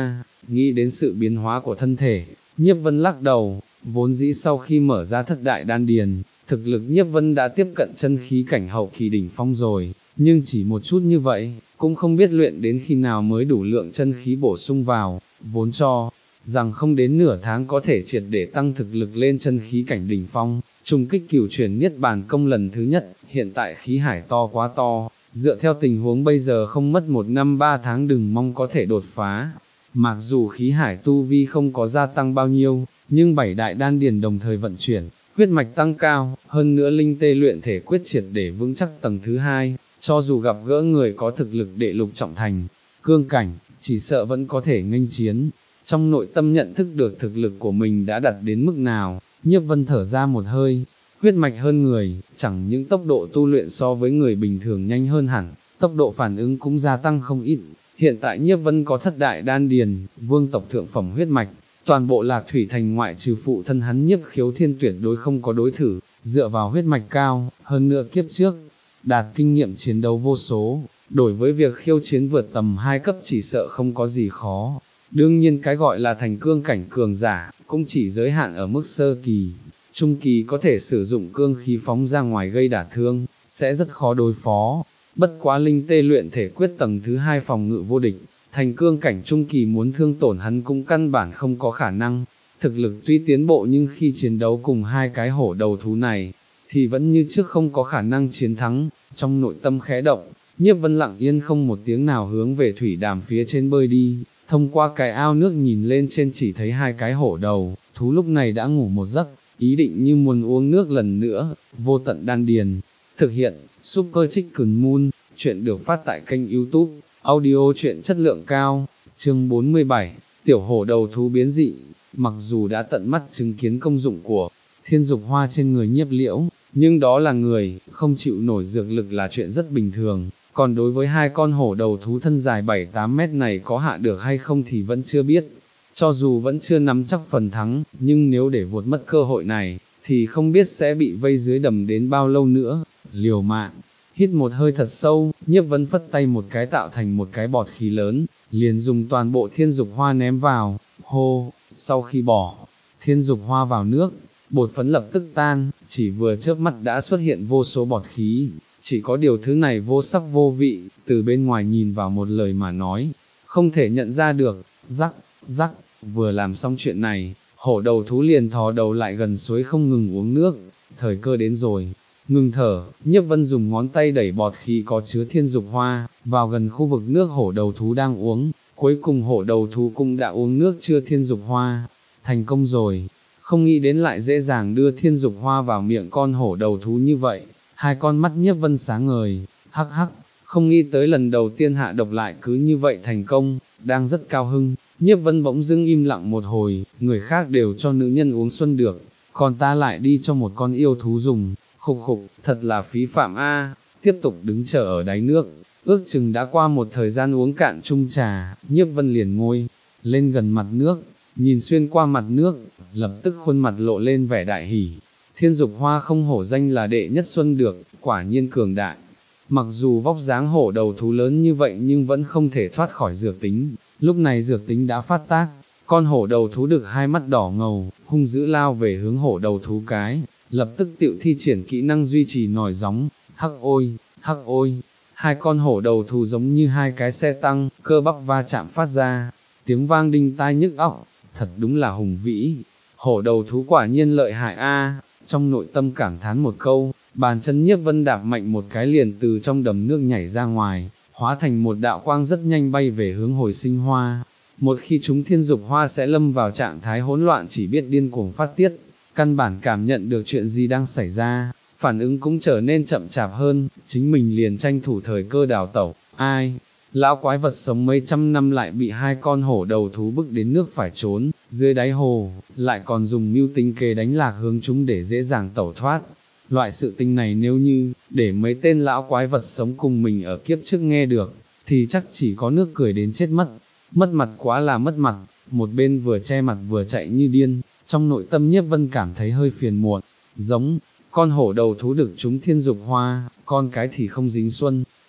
nghĩ đến sự biến hóa của thân thể, Nhiếp Vân lắc đầu, vốn dĩ sau khi mở ra thất đại đan điền, thực lực Nhiếp Vân đã tiếp cận chân khí cảnh hậu kỳ đỉnh phong rồi, nhưng chỉ một chút như vậy, cũng không biết luyện đến khi nào mới đủ lượng chân khí bổ sung vào, vốn cho rằng không đến nửa tháng có thể triệt để tăng thực lực lên chân khí cảnh đỉnh phong, trùng kích cửu chuyển niết bàn công lần thứ nhất, hiện tại khí hải to quá to, dựa theo tình huống bây giờ không mất một năm ba tháng đừng mong có thể đột phá. Mặc dù khí hải tu vi không có gia tăng bao nhiêu, nhưng bảy đại đan điền đồng thời vận chuyển, huyết mạch tăng cao, hơn nữa linh tê luyện thể quyết triệt để vững chắc tầng thứ hai, cho dù gặp gỡ người có thực lực đệ lục trọng thành, cương cảnh, chỉ sợ vẫn có thể nghênh chiến. Trong nội tâm nhận thức được thực lực của mình đã đạt đến mức nào, Nhiếp Vân thở ra một hơi, huyết mạch hơn người, chẳng những tốc độ tu luyện so với người bình thường nhanh hơn hẳn, tốc độ phản ứng cũng gia tăng không ít. Hiện tại Nhiếp Vân có thất đại đan điền, vương tộc thượng phẩm huyết mạch, toàn bộ Lạc Thủy Thành ngoại trừ phụ thân hắn Nhiếp Khiếu Thiên tuyệt đối không có đối thử, dựa vào huyết mạch cao, hơn nữa kiếp trước, đạt kinh nghiệm chiến đấu vô số, đổi với việc khiêu chiến vượt tầm hai cấp chỉ sợ không có gì khó. Đương nhiên cái gọi là thành cương cảnh cường giả, cũng chỉ giới hạn ở mức sơ kỳ, trung kỳ có thể sử dụng cương khí phóng ra ngoài gây đả thương, sẽ rất khó đối phó. Bất quá linh tê luyện thể quyết tầng thứ hai phòng ngự vô địch, thành cương cảnh trung kỳ muốn thương tổn hắn cũng căn bản không có khả năng. Thực lực tuy tiến bộ nhưng khi chiến đấu cùng hai cái hổ đầu thú này, thì vẫn như trước không có khả năng chiến thắng. Trong nội tâm khẽ động, Nhiếp Vân lặng yên không một tiếng nào hướng về thủy đàm phía trên bơi đi, thông qua cái ao nước nhìn lên trên chỉ thấy hai cái hổ đầu, thú lúc này đã ngủ một giấc, ý định như muốn uống nước lần nữa. Vô tận đan điền, thực hiện, Super Chicken Moon, chuyện được phát tại kênh YouTube, audio chuyện chất lượng cao, chương bốn mươi bảy, tiểu hổ đầu thú biến dị. Mặc dù đã tận mắt chứng kiến công dụng của thiên dục hoa trên người Nhiếp Liễu, nhưng đó là người, không chịu nổi dược lực là chuyện rất bình thường, còn đối với hai con hổ đầu thú thân dài bảy tám mét này có hạ được hay không thì vẫn chưa biết. Cho dù vẫn chưa nắm chắc phần thắng, nhưng nếu để vụt mất cơ hội này, thì không biết sẽ bị vây dưới đầm đến bao lâu nữa. Liều mạng, hít một hơi thật sâu, Nhiếp Vân phất tay một cái tạo thành một cái bọt khí lớn, liền dùng toàn bộ thiên dục hoa ném vào, hô, sau khi bỏ thiên dục hoa vào nước, bột phấn lập tức tan, chỉ vừa chớp mắt đã xuất hiện vô số bọt khí, chỉ có điều thứ này vô sắc vô vị, từ bên ngoài nhìn vào một lời mà nói, không thể nhận ra được. Rắc, rắc, vừa làm xong chuyện này, hổ đầu thú liền thò đầu lại gần suối không ngừng uống nước. Thời cơ đến rồi, ngừng thở, Nhiếp Vân dùng ngón tay đẩy bọt khí có chứa thiên dục hoa vào gần khu vực nước hổ đầu thú đang uống, cuối cùng hổ đầu thú cũng đã uống nước chứa thiên dục hoa. Thành công rồi, không nghĩ đến lại dễ dàng đưa thiên dục hoa vào miệng con hổ đầu thú như vậy. Hai con mắt Nhiếp Vân sáng ngời, hắc hắc, không nghĩ tới lần đầu tiên hạ độc lại cứ như vậy thành công. Đang rất cao hưng, Nhiếp Vân bỗng dưng im lặng một hồi, người khác đều cho nữ nhân uống xuân được, còn ta lại đi cho một con yêu thú dùng, khục khục, thật là phí phạm a. Tiếp tục đứng chờ ở đáy nước, ước chừng đã qua một thời gian uống cạn chung trà, Nhiếp Vân liền ngồi lên gần mặt nước, nhìn xuyên qua mặt nước, lập tức khuôn mặt lộ lên vẻ đại hỉ. Thiên dục hoa không hổ danh là đệ nhất xuân được, quả nhiên cường đại. Mặc dù vóc dáng hổ đầu thú lớn như vậy nhưng vẫn không thể thoát khỏi dược tính, lúc này dược tính đã phát tác, con hổ đầu thú được hai mắt đỏ ngầu, hung dữ lao về hướng hổ đầu thú cái, lập tức tựu thi triển kỹ năng duy trì nòi gióng, hắc ôi, hắc ôi, hai con hổ đầu thú giống như hai cái xe tăng, cơ bắp va chạm phát ra, tiếng vang đinh tai nhức óc, thật đúng là hùng vĩ, hổ đầu thú quả nhiên lợi hại a. Trong nội tâm cảm thán một câu, bàn chân Nhiếp Vân đạp mạnh một cái liền từ trong đầm nước nhảy ra ngoài, hóa thành một đạo quang rất nhanh bay về hướng hồi sinh hoa. Một khi chúng thiên dục hoa sẽ lâm vào trạng thái hỗn loạn chỉ biết điên cuồng phát tiết, căn bản cảm nhận được chuyện gì đang xảy ra, phản ứng cũng trở nên chậm chạp hơn, chính mình liền tranh thủ thời cơ đào tẩu. Ai? Lão quái vật sống mấy trăm năm lại bị hai con hổ đầu thú bức đến nước phải trốn, dưới đáy hồ, lại còn dùng mưu tính kế đánh lạc hướng chúng để dễ dàng tẩu thoát. Loại sự tình này nếu như, để mấy tên lão quái vật sống cùng mình ở kiếp trước nghe được, thì chắc chỉ có nước cười đến chết mất, mất mặt quá là mất mặt, một bên vừa che mặt vừa chạy như điên, trong nội tâm Nhiếp Vân cảm thấy hơi phiền muộn, giống, con hổ đầu thú được chúng thiên dục hoa, con cái thì không dính xuân,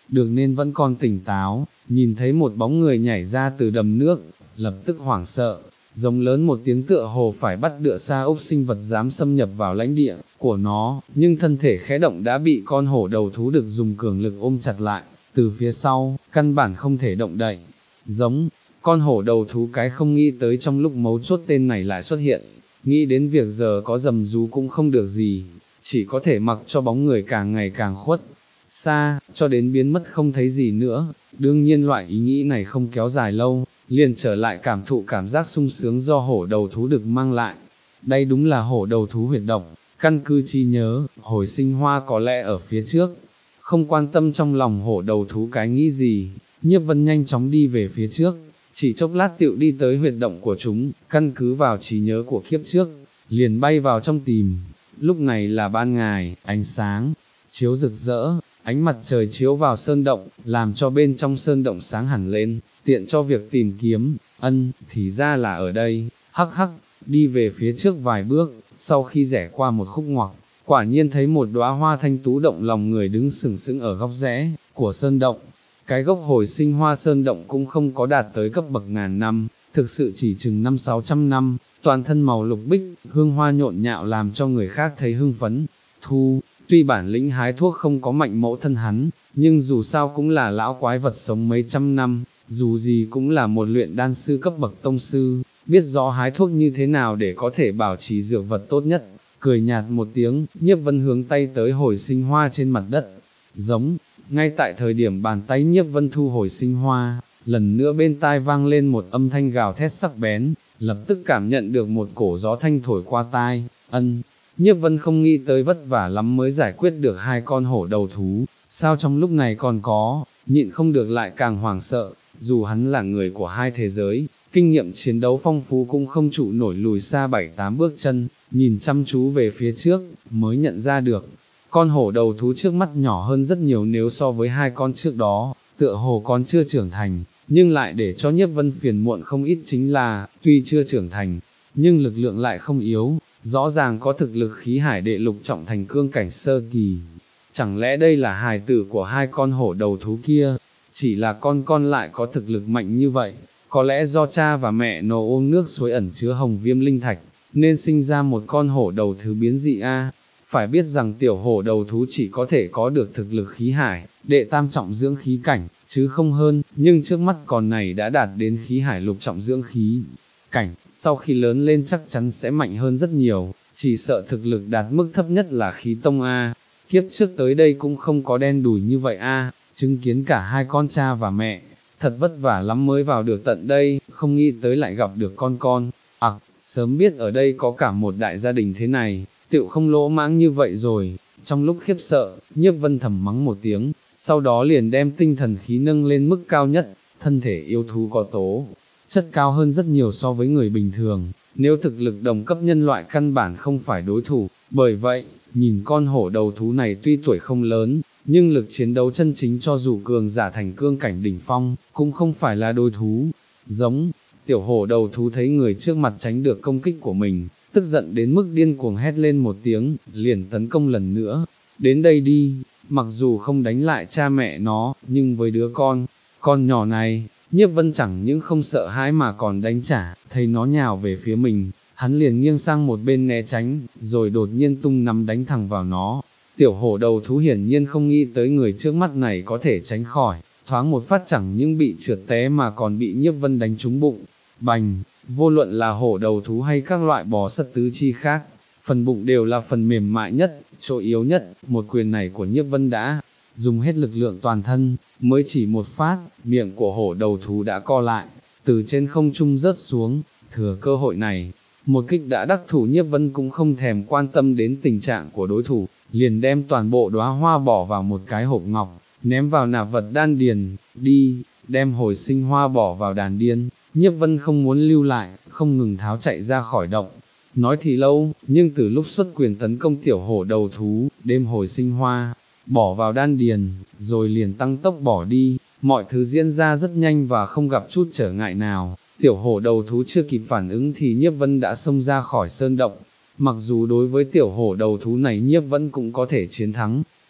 được nên vẫn còn tỉnh táo, nhìn thấy một bóng người nhảy ra từ đầm nước, lập tức hoảng sợ, giống lớn một tiếng tựa hồ phải bắt đựa xa ốc sinh vật dám xâm nhập vào lãnh địa của nó, nhưng thân thể khẽ động đã bị con hổ đầu thú được dùng cường lực ôm chặt lại, từ phía sau, căn bản không thể động đậy. Giống, con hổ đầu thú cái không nghĩ tới trong lúc mấu chốt tên này lại xuất hiện, nghĩ đến việc giờ có dầm rú cũng không được gì, chỉ có thể mặc cho bóng người càng ngày càng khuất xa, cho đến biến mất không thấy gì nữa. Đương nhiên loại ý nghĩ này không kéo dài lâu, liền trở lại cảm thụ cảm giác sung sướng do hổ đầu thú được mang lại. Đây đúng là hổ đầu thú huyệt động, căn cứ trí nhớ, hồi sinh hoa có lẽ ở phía trước. Không quan tâm trong lòng hổ đầu thú cái nghĩ gì, Nhiếp Vân nhanh chóng đi về phía trước, chỉ chốc lát tựu đi tới huyệt động của chúng, căn cứ vào trí nhớ của kiếp trước, liền bay vào trong tìm. Lúc này là ban ngày, ánh sáng chiếu rực rỡ, ánh mặt trời chiếu vào sơn động, làm cho bên trong sơn động sáng hẳn lên, tiện cho việc tìm kiếm. Ân, thì ra là ở đây. Hắc hắc, đi về phía trước vài bước, sau khi rẽ qua một khúc ngoặc, quả nhiên thấy một đóa hoa thanh tú động lòng người đứng sừng sững ở góc rẽ của sơn động. Cái gốc hồi sinh hoa sơn động cũng không có đạt tới cấp bậc ngàn năm, thực sự chỉ chừng năm sáu trăm năm, toàn thân màu lục bích, hương hoa nhộn nhạo làm cho người khác thấy hưng phấn. Thu, tuy bản lĩnh hái thuốc không có mạnh mẫu thân hắn, nhưng dù sao cũng là lão quái vật sống mấy trăm năm, dù gì cũng là một luyện đan sư cấp bậc tông sư, biết rõ hái thuốc như thế nào để có thể bảo trì dược vật tốt nhất. Cười nhạt một tiếng, Nhiếp Vân hướng tay tới hồi sinh hoa trên mặt đất. Giống, ngay tại thời điểm bàn tay Nhiếp Vân thu hồi sinh hoa, lần nữa bên tai vang lên một âm thanh gào thét sắc bén, lập tức cảm nhận được một cổ gió thanh thổi qua tai. Ân, Nhiếp Vân không nghĩ tới vất vả lắm mới giải quyết được hai con hổ đầu thú, sao trong lúc này còn có, nhịn không được lại càng hoảng sợ, dù hắn là người của hai thế giới, kinh nghiệm chiến đấu phong phú cũng không trụ nổi lùi xa bảy tám bước chân, nhìn chăm chú về phía trước, mới nhận ra được, con hổ đầu thú trước mắt nhỏ hơn rất nhiều nếu so với hai con trước đó, tựa hồ còn chưa trưởng thành, nhưng lại để cho Nhiếp Vân phiền muộn không ít chính là, tuy chưa trưởng thành, nhưng lực lượng lại không yếu, rõ ràng có thực lực khí hải đệ lục trọng thành cương cảnh sơ kỳ. Chẳng lẽ đây là hài tử của hai con hổ đầu thú kia, chỉ là con con lại có thực lực mạnh như vậy, có lẽ do cha và mẹ nó ôm nước suối ẩn chứa hồng viêm linh thạch, nên sinh ra một con hổ đầu thứ biến dị a. Phải biết rằng tiểu hổ đầu thú chỉ có thể có được thực lực khí hải, đệ tam trọng dưỡng khí cảnh, chứ không hơn, nhưng trước mắt con này đã đạt đến khí hải lục trọng dưỡng khí cảnh, sau khi lớn lên chắc chắn sẽ mạnh hơn rất nhiều, chỉ sợ thực lực đạt mức thấp nhất là khí tông A. Kiếp trước tới đây cũng không có đen đủi như vậy A, chứng kiến cả hai con cha và mẹ, thật vất vả lắm mới vào được tận đây, không nghĩ tới lại gặp được con con. À, sớm biết ở đây có cả một đại gia đình thế này, tựu không lỗ mãng như vậy rồi. Trong lúc khiếp sợ, Nhiếp Vân thầm mắng một tiếng, sau đó liền đem tinh thần khí nâng lên mức cao nhất, thân thể yêu thú có tố chất cao hơn rất nhiều so với người bình thường, nếu thực lực đồng cấp nhân loại căn bản không phải đối thủ, bởi vậy, nhìn con hổ đầu thú này tuy tuổi không lớn, nhưng lực chiến đấu chân chính cho dù cường giả thành cương cảnh đỉnh phong, cũng không phải là đối thú. Giống, tiểu hổ đầu thú thấy người trước mặt tránh được công kích của mình, tức giận đến mức điên cuồng hét lên một tiếng, liền tấn công lần nữa. Đến đây đi, mặc dù không đánh lại cha mẹ nó, nhưng với đứa con, con nhỏ này, Nhiếp Vân chẳng những không sợ hãi mà còn đánh trả, thấy nó nhào về phía mình, hắn liền nghiêng sang một bên né tránh, rồi đột nhiên tung nắm đánh thẳng vào nó. Tiểu hổ đầu thú hiển nhiên không nghĩ tới người trước mắt này có thể tránh khỏi, thoáng một phát chẳng những bị trượt té mà còn bị Nhiếp Vân đánh trúng bụng. Bành, vô luận là hổ đầu thú hay các loại bò sắt tứ chi khác, phần bụng đều là phần mềm mại nhất, chỗ yếu nhất, một quyền này của Nhiếp Vân đã dùng hết lực lượng toàn thân, mới chỉ một phát, miệng của hổ đầu thú đã co lại, từ trên không trung rớt xuống. Thừa cơ hội này, một kích đã đắc thủ, Nhiếp Vân cũng không thèm quan tâm đến tình trạng của đối thủ, liền đem toàn bộ đóa hoa bỏ vào một cái hộp ngọc, ném vào nạp vật đan điền. Đi, đem hồi sinh hoa bỏ vào đàn điên. Nhiếp Vân không muốn lưu lại, không ngừng tháo chạy ra khỏi động. Nói thì lâu, nhưng từ lúc xuất quyền tấn công tiểu hổ đầu thú, đêm hồi sinh hoa, bỏ vào đan điền, rồi liền tăng tốc bỏ đi, mọi thứ diễn ra rất nhanh và không gặp chút trở ngại nào. Tiểu hổ đầu thú chưa kịp phản ứng thì Nhiếp Vân đã xông ra khỏi sơn động. Mặc dù đối với tiểu hổ đầu thú này Nhiếp Vân cũng có thể chiến thắng,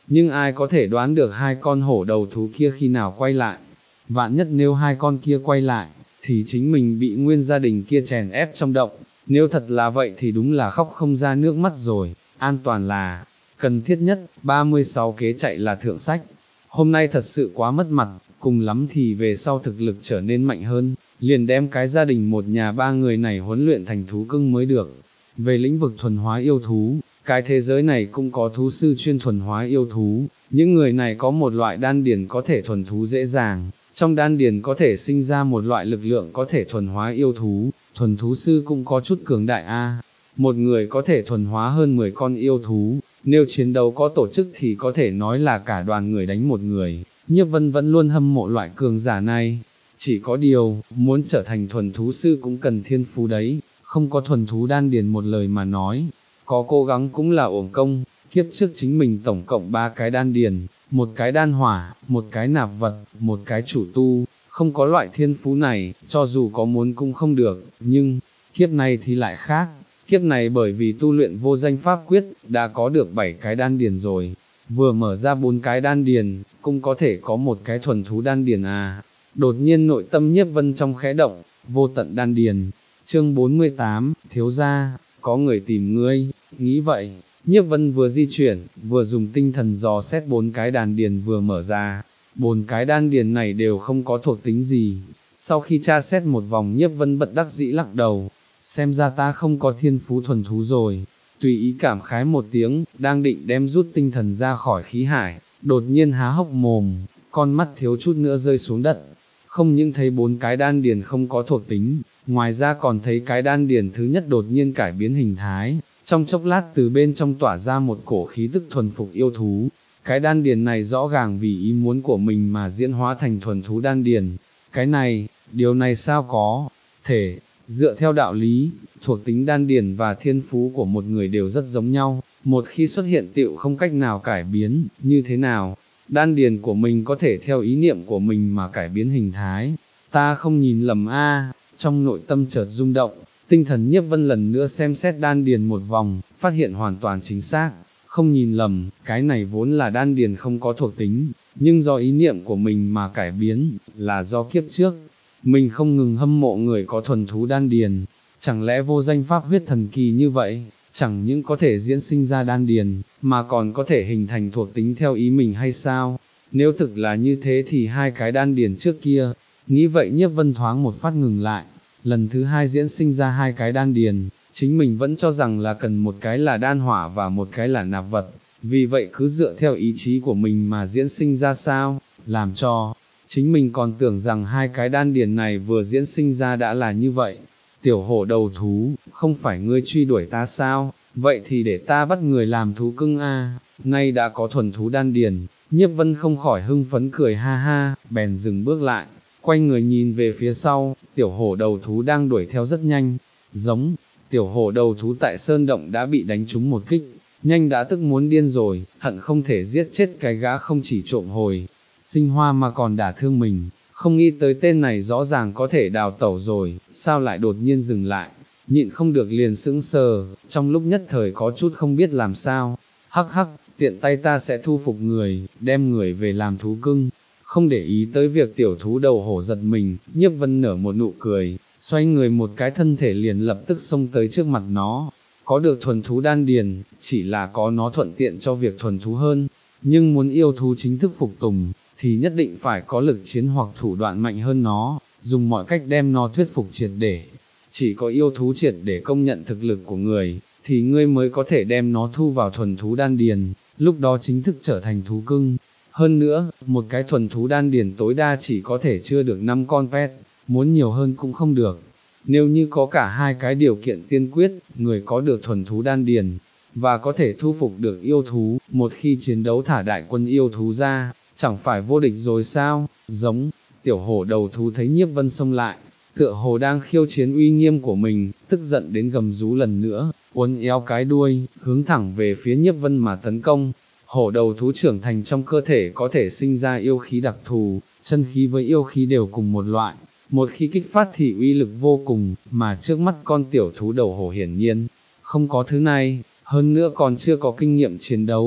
nhưng ai có thể đoán được hai con hổ đầu thú kia khi nào quay lại. Vạn nhất nếu hai con kia quay lại, thì chính mình bị nguyên gia đình kia chèn ép trong động, nếu thật là vậy thì đúng là khóc không ra nước mắt rồi. An toàn là cần thiết nhất, ba mươi sáu kế chạy là thượng sách. Hôm nay thật sự quá mất mặt, cùng lắm thì về sau thực lực trở nên mạnh hơn, liền đem cái gia đình một nhà ba người này huấn luyện thành thú cưng mới được. Về lĩnh vực thuần hóa yêu thú, cái thế giới này cũng có thú sư chuyên thuần hóa yêu thú, những người này có một loại đan điền có thể thuần thú dễ dàng, trong đan điền có thể sinh ra một loại lực lượng có thể thuần hóa yêu thú, thuần thú sư cũng có chút cường đại a. Một người có thể thuần hóa hơn mười con yêu thú, nếu chiến đấu có tổ chức thì có thể nói là cả đoàn người đánh một người. Nhiếp Vân vẫn luôn hâm mộ loại cường giả này, chỉ có điều, muốn trở thành thuần thú sư cũng cần thiên phú đấy, không có thuần thú đan điền một lời mà nói, có cố gắng cũng là uổng công. Kiếp trước chính mình tổng cộng ba cái đan điền, một cái đan hỏa, một cái nạp vật, một cái chủ tu, không có loại thiên phú này, cho dù có muốn cũng không được, nhưng, kiếp này thì lại khác, kiếp này bởi vì tu luyện vô danh pháp quyết, đã có được bảy cái đan điền rồi, vừa mở ra bốn cái đan điền, cũng có thể có một cái thuần thú đan điền à. Đột nhiên nội tâm Nhiếp Vân trong khẽ động, vô tận đan điền, chương bốn mươi tám, thiếu gia, có người tìm ngươi, nghĩ vậy. Nhiếp Vân vừa di chuyển, vừa dùng tinh thần dò xét bốn cái đan điền vừa mở ra, bốn cái đan điền này đều không có thuộc tính gì. Sau khi tra xét một vòng Nhiếp Vân bật đắc dĩ lắc đầu, xem ra ta không có thiên phú thuần thú rồi. Tùy ý cảm khái một tiếng, đang định đem rút tinh thần ra khỏi khí hải, đột nhiên há hốc mồm, con mắt thiếu chút nữa rơi xuống đất. Không những thấy bốn cái đan điền không có thuộc tính, ngoài ra còn thấy cái đan điền thứ nhất đột nhiên cải biến hình thái, trong chốc lát từ bên trong tỏa ra một cổ khí tức thuần phục yêu thú. Cái đan điền này rõ ràng vì ý muốn của mình mà diễn hóa thành thuần thú đan điền. Cái này, điều này sao có thể, dựa theo đạo lý, thuộc tính đan điền và thiên phú của một người đều rất giống nhau, một khi xuất hiện tựu không cách nào cải biến, như thế nào? Đan điền của mình có thể theo ý niệm của mình mà cải biến hình thái, ta không nhìn lầm a. Trong nội tâm chợt rung động, tinh thần Nhiếp Vân lần nữa xem xét đan điền một vòng, phát hiện hoàn toàn chính xác, không nhìn lầm, cái này vốn là đan điền không có thuộc tính, nhưng do ý niệm của mình mà cải biến, là do kiếp trước, mình không ngừng hâm mộ người có thuần thú đan điền, chẳng lẽ vô danh pháp huyết thần kỳ như vậy, chẳng những có thể diễn sinh ra đan điền, mà còn có thể hình thành thuộc tính theo ý mình hay sao? Nếu thực là như thế thì hai cái đan điền trước kia, nghĩ vậy Nhiếp Vân thoáng một phát ngừng lại, lần thứ hai diễn sinh ra hai cái đan điền, chính mình vẫn cho rằng là cần một cái là đan hỏa và một cái là nạp vật, vì vậy cứ dựa theo ý chí của mình mà diễn sinh ra sao, làm cho chính mình còn tưởng rằng hai cái đan điền này vừa diễn sinh ra đã là như vậy. Tiểu hổ đầu thú, không phải ngươi truy đuổi ta sao, vậy thì để ta bắt người làm thú cưng a. Nay đã có thuần thú đan điền, Nhiếp Vân không khỏi hưng phấn cười ha ha, bèn dừng bước lại, quay người nhìn về phía sau, tiểu hổ đầu thú đang đuổi theo rất nhanh, giống, tiểu hổ đầu thú tại sơn động đã bị đánh trúng một kích, nhanh đã tức muốn điên rồi, hận không thể giết chết cái gã không chỉ trộm hồi sinh hoa mà còn đả thương mình, không nghĩ tới tên này rõ ràng có thể đào tẩu rồi, sao lại đột nhiên dừng lại, nhịn không được liền sững sờ, trong lúc nhất thời có chút không biết làm sao, hắc hắc, tiện tay ta sẽ thu phục người, đem người về làm thú cưng. Không để ý tới việc tiểu thú đầu hổ giật mình, Nhiếp Vân nở một nụ cười, xoay người một cái thân thể liền lập tức xông tới trước mặt nó. Có được thuần thú đan điền, chỉ là có nó thuận tiện cho việc thuần thú hơn, nhưng muốn yêu thú chính thức phục tùng, thì nhất định phải có lực chiến hoặc thủ đoạn mạnh hơn nó, dùng mọi cách đem nó thuyết phục triệt để. Chỉ có yêu thú triệt để công nhận thực lực của người, thì ngươi mới có thể đem nó thu vào thuần thú đan điền, lúc đó chính thức trở thành thú cưng. Hơn nữa, một cái thuần thú đan điền tối đa chỉ có thể chưa được năm con pet, muốn nhiều hơn cũng không được. Nếu như có cả hai cái điều kiện tiên quyết, người có được thuần thú đan điền, và có thể thu phục được yêu thú, một khi chiến đấu thả đại quân yêu thú ra, chẳng phải vô địch rồi sao? Giống, tiểu hổ đầu thú thấy Nhiếp Vân xông lại, tựa hồ đang khiêu chiến uy nghiêm của mình, tức giận đến gầm rú lần nữa, uốn éo cái đuôi, hướng thẳng về phía Nhiếp Vân mà tấn công. Hổ đầu thú trưởng thành trong cơ thể có thể sinh ra yêu khí đặc thù, chân khí với yêu khí đều cùng một loại, một khi kích phát thì uy lực vô cùng, mà trước mắt con tiểu thú đầu hổ hiển nhiên không có thứ này, hơn nữa còn chưa có kinh nghiệm chiến đấu,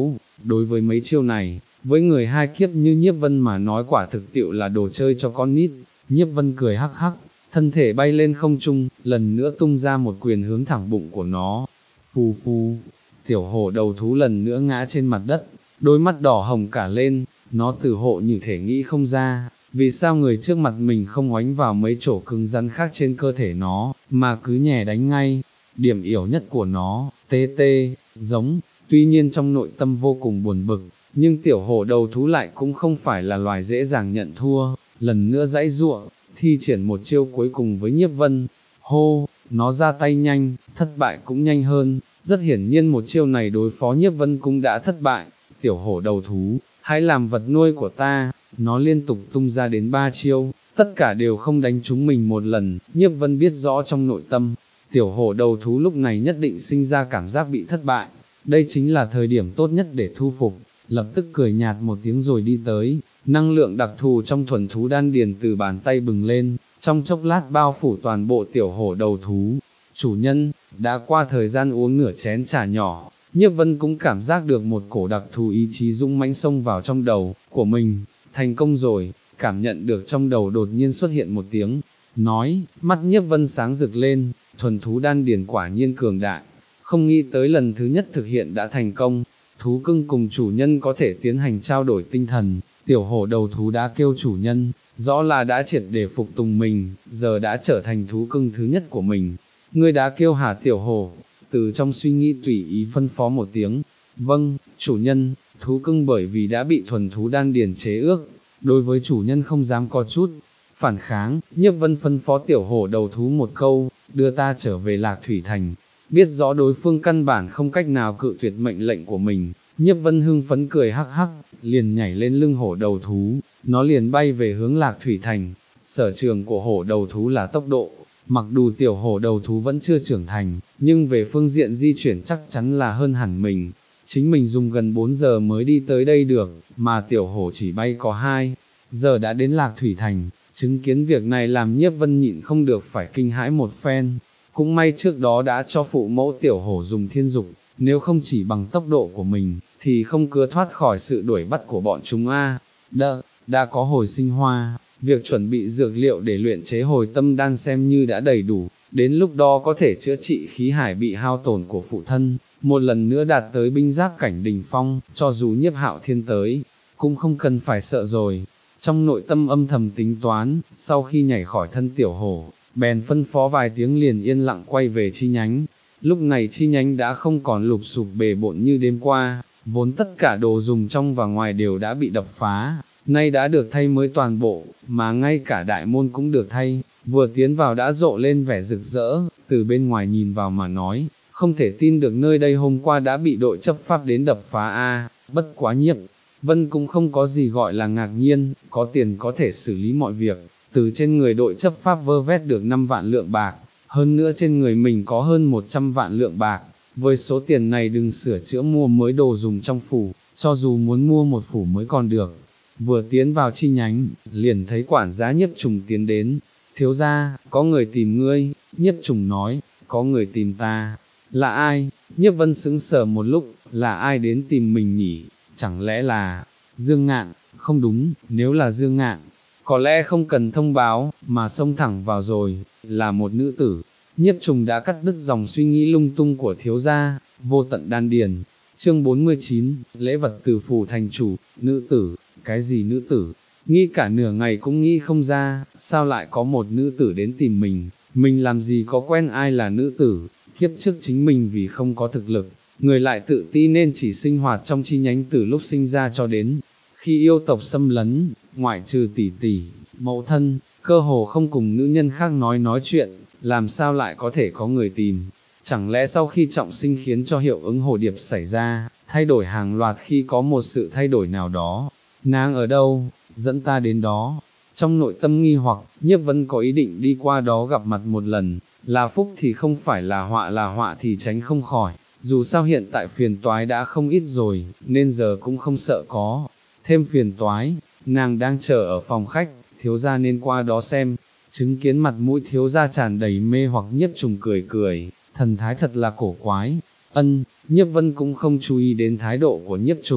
đối với mấy chiêu này, với người hai kiếp như Nhiếp Vân mà nói quả thực tiệu là đồ chơi cho con nít. Nhiếp Vân cười hắc hắc, thân thể bay lên không trung, lần nữa tung ra một quyền hướng thẳng bụng của nó. Phù phù, tiểu hổ đầu thú lần nữa ngã trên mặt đất, đôi mắt đỏ hồng cả lên, nó từ hộ như thể nghĩ không ra, vì sao người trước mặt mình không oánh vào mấy chỗ cứng rắn khác trên cơ thể nó, mà cứ nhè đánh ngay. Điểm yếu nhất của nó, tê tê, giống, tuy nhiên trong nội tâm vô cùng buồn bực, nhưng tiểu hổ đầu thú lại cũng không phải là loài dễ dàng nhận thua, lần nữa giãy giụa, thi triển một chiêu cuối cùng với Nhiếp Vân. Hô, nó ra tay nhanh, thất bại cũng nhanh hơn, rất hiển nhiên một chiêu này đối phó Nhiếp Vân cũng đã thất bại. Tiểu hổ đầu thú, hãy làm vật nuôi của ta, nó liên tục tung ra đến ba chiêu, tất cả đều không đánh trúng mình một lần. Nhiếp Vân biết rõ trong nội tâm, tiểu hổ đầu thú lúc này nhất định sinh ra cảm giác bị thất bại, đây chính là thời điểm tốt nhất để thu phục, lập tức cười nhạt một tiếng rồi đi tới, năng lượng đặc thù trong thuần thú đan điền từ bàn tay bừng lên, trong chốc lát bao phủ toàn bộ tiểu hổ đầu thú. Chủ nhân, đã qua thời gian uống nửa chén trà nhỏ, Nhiếp Vân cũng cảm giác được một cổ đặc thù ý chí dũng mãnh xông vào trong đầu của mình, thành công rồi, cảm nhận được trong đầu đột nhiên xuất hiện một tiếng, nói, mắt Nhiếp Vân sáng rực lên, thuần thú đan điền quả nhiên cường đại, không nghĩ tới lần thứ nhất thực hiện đã thành công, thú cưng cùng chủ nhân có thể tiến hành trao đổi tinh thần, tiểu hổ đầu thú đã kêu chủ nhân, rõ là đã triệt để phục tùng mình, giờ đã trở thành thú cưng thứ nhất của mình. Ngươi đã kêu hả tiểu hổ, từ trong suy nghĩ tùy ý phân phó một tiếng, vâng, chủ nhân, thú cưng bởi vì đã bị thuần thú đan điền chế ước, đối với chủ nhân không dám có chút phản kháng. Nhiếp Vân phân phó tiểu hổ đầu thú một câu, đưa ta trở về Lạc Thủy Thành, biết rõ đối phương căn bản không cách nào cự tuyệt mệnh lệnh của mình. Nhiếp Vân hưng phấn cười hắc hắc, liền nhảy lên lưng hổ đầu thú, nó liền bay về hướng Lạc Thủy Thành. Sở trường của hổ đầu thú là tốc độ, mặc dù tiểu hổ đầu thú vẫn chưa trưởng thành, nhưng về phương diện di chuyển chắc chắn là hơn hẳn mình. Chính mình dùng gần bốn giờ mới đi tới đây được, mà tiểu hổ chỉ bay có hai giờ đã đến Lạc Thủy Thành. Chứng kiến việc này làm Nhiếp Vân nhịn không được phải kinh hãi một phen. Cũng may trước đó đã cho phụ mẫu tiểu hổ dùng thiên dục, nếu không chỉ bằng tốc độ của mình, thì không cứa thoát khỏi sự đuổi bắt của bọn chúng a. Đã, đã có hồi sinh hoa, việc chuẩn bị dược liệu để luyện chế hồi tâm đan xem như đã đầy đủ, đến lúc đó có thể chữa trị khí hải bị hao tổn của phụ thân, một lần nữa đạt tới binh giáp cảnh đỉnh phong, cho dù Nhiếp Hạo Thiên tới, cũng không cần phải sợ rồi. Trong nội tâm âm thầm tính toán, sau khi nhảy khỏi thân tiểu hổ, bèn phân phó vài tiếng liền yên lặng quay về chi nhánh. Lúc này chi nhánh đã không còn lụp sụp bề bộn như đêm qua, vốn tất cả đồ dùng trong và ngoài đều đã bị đập phá, nay đã được thay mới toàn bộ, mà ngay cả đại môn cũng được thay, vừa tiến vào đã rộ lên vẻ rực rỡ, từ bên ngoài nhìn vào mà nói, không thể tin được nơi đây hôm qua đã bị đội chấp pháp đến đập phá a. Bất quá Nhiếp Vân cũng không có gì gọi là ngạc nhiên, có tiền có thể xử lý mọi việc, từ trên người đội chấp pháp vơ vét được năm vạn lượng bạc, hơn nữa trên người mình có hơn một trăm vạn lượng bạc, với số tiền này đừng sửa chữa mua mới đồ dùng trong phủ, cho dù muốn mua một phủ mới còn được. Vừa tiến vào chi nhánh, liền thấy quản gia Nhiếp Trùng tiến đến, thiếu gia, có người tìm ngươi. Nhiếp Trùng nói, có người tìm ta, là ai? Nhiếp Vân sững sờ một lúc, là ai đến tìm mình nhỉ? Chẳng lẽ là Dương Ngạn? Không đúng, nếu là Dương Ngạn, có lẽ không cần thông báo, mà xông thẳng vào rồi, là một nữ tử. Nhiếp Trùng đã cắt đứt dòng suy nghĩ lung tung của thiếu gia, vô tận đan điền. Chương bốn mươi chín, lễ vật từ phủ thành chủ. Nữ tử, cái gì nữ tử? Nghĩ cả nửa ngày cũng nghĩ không ra, sao lại có một nữ tử đến tìm mình, mình làm gì có quen ai là nữ tử, kiếp trước chính mình vì không có thực lực, người lại tự ti nên chỉ sinh hoạt trong chi nhánh từ lúc sinh ra cho đến khi yêu tộc xâm lấn, ngoại trừ tỷ tỷ, mẫu thân, cơ hồ không cùng nữ nhân khác nói nói chuyện, làm sao lại có thể có người tìm. Chẳng lẽ sau khi trọng sinh khiến cho hiệu ứng hồ điệp xảy ra, thay đổi hàng loạt khi có một sự thay đổi nào đó, nàng ở đâu, dẫn ta đến đó. Trong nội tâm nghi hoặc, Nhiếp Vân có ý định đi qua đó gặp mặt một lần, là phúc thì không phải là họa, là họa thì tránh không khỏi, dù sao hiện tại phiền toái đã không ít rồi, nên giờ cũng không sợ có thêm phiền toái. Nàng đang chờ ở phòng khách, thiếu gia nên qua đó xem. Chứng kiến mặt mũi thiếu gia tràn đầy mê hoặc, Nhiếp Trùng cười cười, thần thái thật là cổ quái. Ân, Nhiếp Vân cũng không chú ý đến thái độ của Nhiếp Trùng,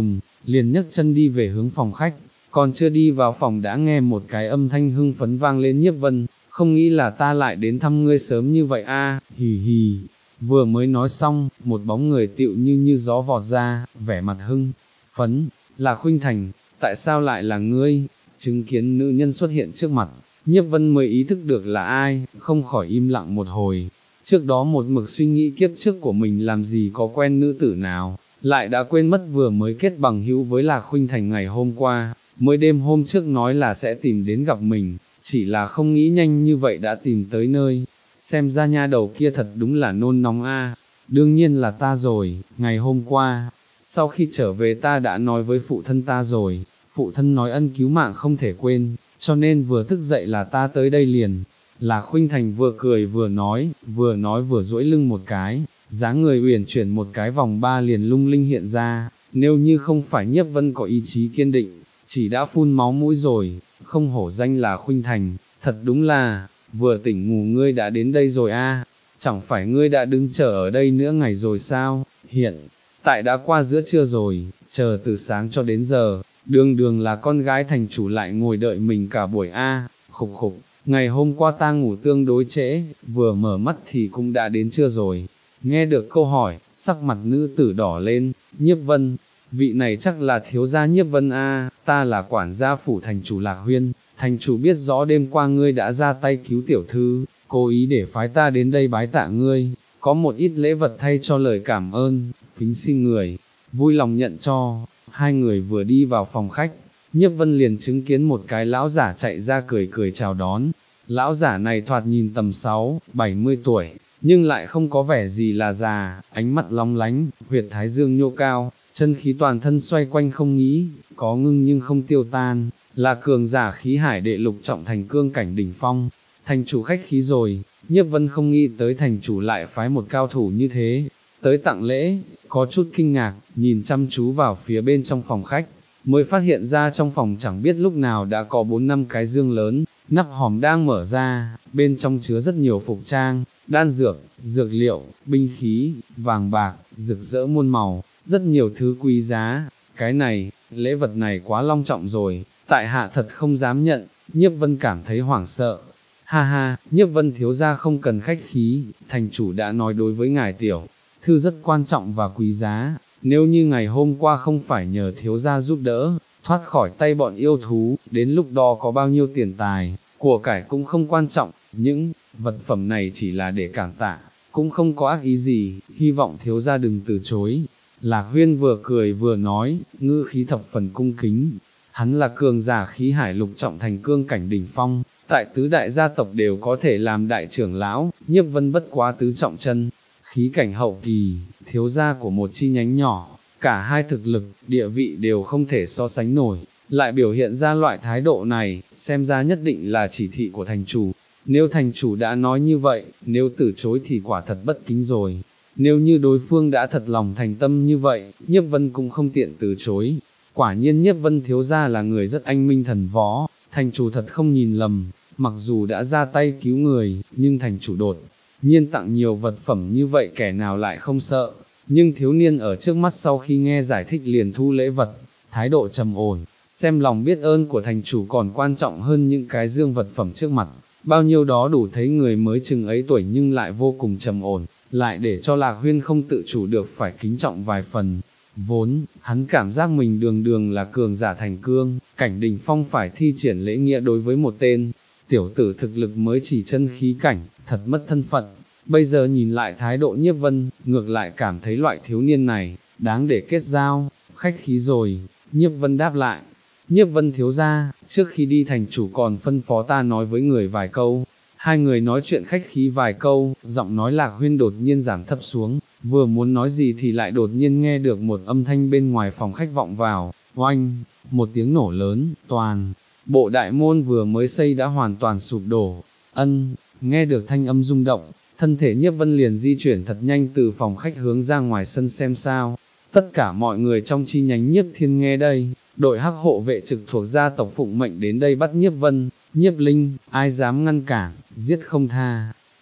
liền nhấc chân đi về hướng phòng khách, còn chưa đi vào phòng đã nghe một cái âm thanh hưng phấn vang lên. Nhiếp Vân, không nghĩ là ta lại đến thăm ngươi sớm như vậy a, hì hì. Vừa mới nói xong, một bóng người tựu như như gió vọt ra, vẻ mặt hưng phấn, là Khuynh Thành, tại sao lại là ngươi? Chứng kiến nữ nhân xuất hiện trước mặt, Nhiếp Vân mới ý thức được là ai, không khỏi im lặng một hồi. Trước đó một mực suy nghĩ kiếp trước của mình làm gì có quen nữ tử nào, lại đã quên mất vừa mới kết bằng hữu với Lạc Khuynh Thành ngày hôm qua, mới đêm hôm trước nói là sẽ tìm đến gặp mình, chỉ là không nghĩ nhanh như vậy đã tìm tới nơi. Xem ra nha đầu kia thật đúng là nôn nóng a. Đương nhiên là ta rồi, ngày hôm qua, sau khi trở về ta đã nói với phụ thân ta rồi, phụ thân nói ân cứu mạng không thể quên, cho nên vừa thức dậy là ta tới đây liền. Là Khuynh Thành vừa cười vừa nói, vừa nói vừa duỗi lưng một cái, dáng người uyển chuyển một cái vòng ba liền lung linh hiện ra, nếu như không phải Nhiếp Vân có ý chí kiên định, chỉ đã phun máu mũi rồi, không hổ danh là Khuynh Thành, thật đúng là, vừa tỉnh ngủ ngươi đã đến đây rồi a, chẳng phải ngươi đã đứng chờ ở đây nữa ngày rồi sao, hiện tại đã qua giữa trưa rồi, chờ từ sáng cho đến giờ, đường đường là con gái thành chủ lại ngồi đợi mình cả buổi a, khục khục. Ngày hôm qua ta ngủ tương đối trễ, vừa mở mắt thì cũng đã đến trưa rồi. Nghe được câu hỏi, sắc mặt nữ tử đỏ lên. Nhiếp Vân, vị này chắc là thiếu gia Nhiếp Vân a, ta là quản gia phủ thành chủ Lạc Huyên, thành chủ biết rõ đêm qua ngươi đã ra tay cứu tiểu thư, cố ý để phái ta đến đây bái tạ ngươi, có một ít lễ vật thay cho lời cảm ơn, kính xin người, vui lòng nhận cho. Hai người vừa đi vào phòng khách, Nhiếp Vân liền chứng kiến một cái lão giả chạy ra cười cười chào đón. Lão giả này thoạt nhìn tầm sáu, bảy mươi tuổi, nhưng lại không có vẻ gì là già, ánh mắt long lánh, huyệt thái dương nhô cao, chân khí toàn thân xoay quanh không nghĩ, có ngưng nhưng không tiêu tan, là cường giả khí hải đệ lục trọng thành cương cảnh đỉnh phong. Thành chủ khách khí rồi, Nhiếp Vân không nghĩ tới thành chủ lại phái một cao thủ như thế, tới tặng lễ, có chút kinh ngạc, nhìn chăm chú vào phía bên trong phòng khách, mới phát hiện ra trong phòng chẳng biết lúc nào đã có bốn năm cái dương lớn, nắp hòm đang mở ra, bên trong chứa rất nhiều phục trang, đan dược, dược liệu, binh khí, vàng bạc, rực rỡ muôn màu, rất nhiều thứ quý giá. Cái này, lễ vật này quá long trọng rồi, tại hạ thật không dám nhận. Nhiếp Vân cảm thấy hoảng sợ. Ha ha, Nhiếp Vân thiếu gia không cần khách khí, thành chủ đã nói đối với ngài tiểu thư rất quan trọng và quý giá, nếu như ngày hôm qua không phải nhờ thiếu gia giúp đỡ, thoát khỏi tay bọn yêu thú, đến lúc đó có bao nhiêu tiền tài, của cải cũng không quan trọng, những vật phẩm này chỉ là để cảm tạ, cũng không có ác ý gì, hy vọng thiếu gia đừng từ chối. Lạc Huyên vừa cười vừa nói, ngữ khí thập phần cung kính, hắn là cường giả khí hải lục trọng thành cương cảnh đỉnh phong, tại tứ đại gia tộc đều có thể làm đại trưởng lão, Nhiếp Vân bất quá tứ trọng chân, khí cảnh hậu kỳ, thiếu gia của một chi nhánh nhỏ, cả hai thực lực, địa vị đều không thể so sánh nổi, lại biểu hiện ra loại thái độ này, xem ra nhất định là chỉ thị của thành chủ. Nếu thành chủ đã nói như vậy, nếu từ chối thì quả thật bất kính rồi. Nếu như đối phương đã thật lòng thành tâm như vậy, Nhiếp Vân cũng không tiện từ chối. Quả nhiên Nhiếp Vân thiếu gia là người rất anh minh thần võ, thành chủ thật không nhìn lầm, mặc dù đã ra tay cứu người, nhưng thành chủ đột nhiên tặng nhiều vật phẩm như vậy kẻ nào lại không sợ. Nhưng thiếu niên ở trước mắt sau khi nghe giải thích liền thu lễ vật, thái độ trầm ổn, xem lòng biết ơn của thành chủ còn quan trọng hơn những cái dương vật phẩm trước mặt. Bao nhiêu đó đủ thấy người mới chừng ấy tuổi nhưng lại vô cùng trầm ổn, lại để cho Lạc Huyên không tự chủ được phải kính trọng vài phần. Vốn, hắn cảm giác mình đường đường là cường giả thành cương, cảnh đỉnh phong phải thi triển lễ nghĩa đối với một tên tiểu tử thực lực mới chỉ chân khí cảnh, thật mất thân phận. Bây giờ nhìn lại thái độ Nhiếp Vân, ngược lại cảm thấy loại thiếu niên này, đáng để kết giao, khách khí rồi. Nhiếp Vân đáp lại, Nhiếp Vân thiếu gia, trước khi đi thành chủ còn phân phó ta nói với người vài câu. Hai người nói chuyện khách khí vài câu, giọng nói Lạc Huyên đột nhiên giảm thấp xuống, vừa muốn nói gì thì lại đột nhiên nghe được một âm thanh bên ngoài phòng khách vọng vào, oanh, một tiếng nổ lớn, toàn, bộ đại môn vừa mới xây đã hoàn toàn sụp đổ. Ân, nghe được thanh âm rung động, thân thể Nhiếp Vân liền di chuyển thật nhanh từ phòng khách hướng ra ngoài sân xem sao. Tất cả mọi người trong chi nhánh Nhiếp Thiên nghe đây, đội hắc hộ vệ trực thuộc gia tộc phụng mệnh đến đây bắt Nhiếp Vân, Nhiếp Linh, ai dám ngăn cản, giết không tha.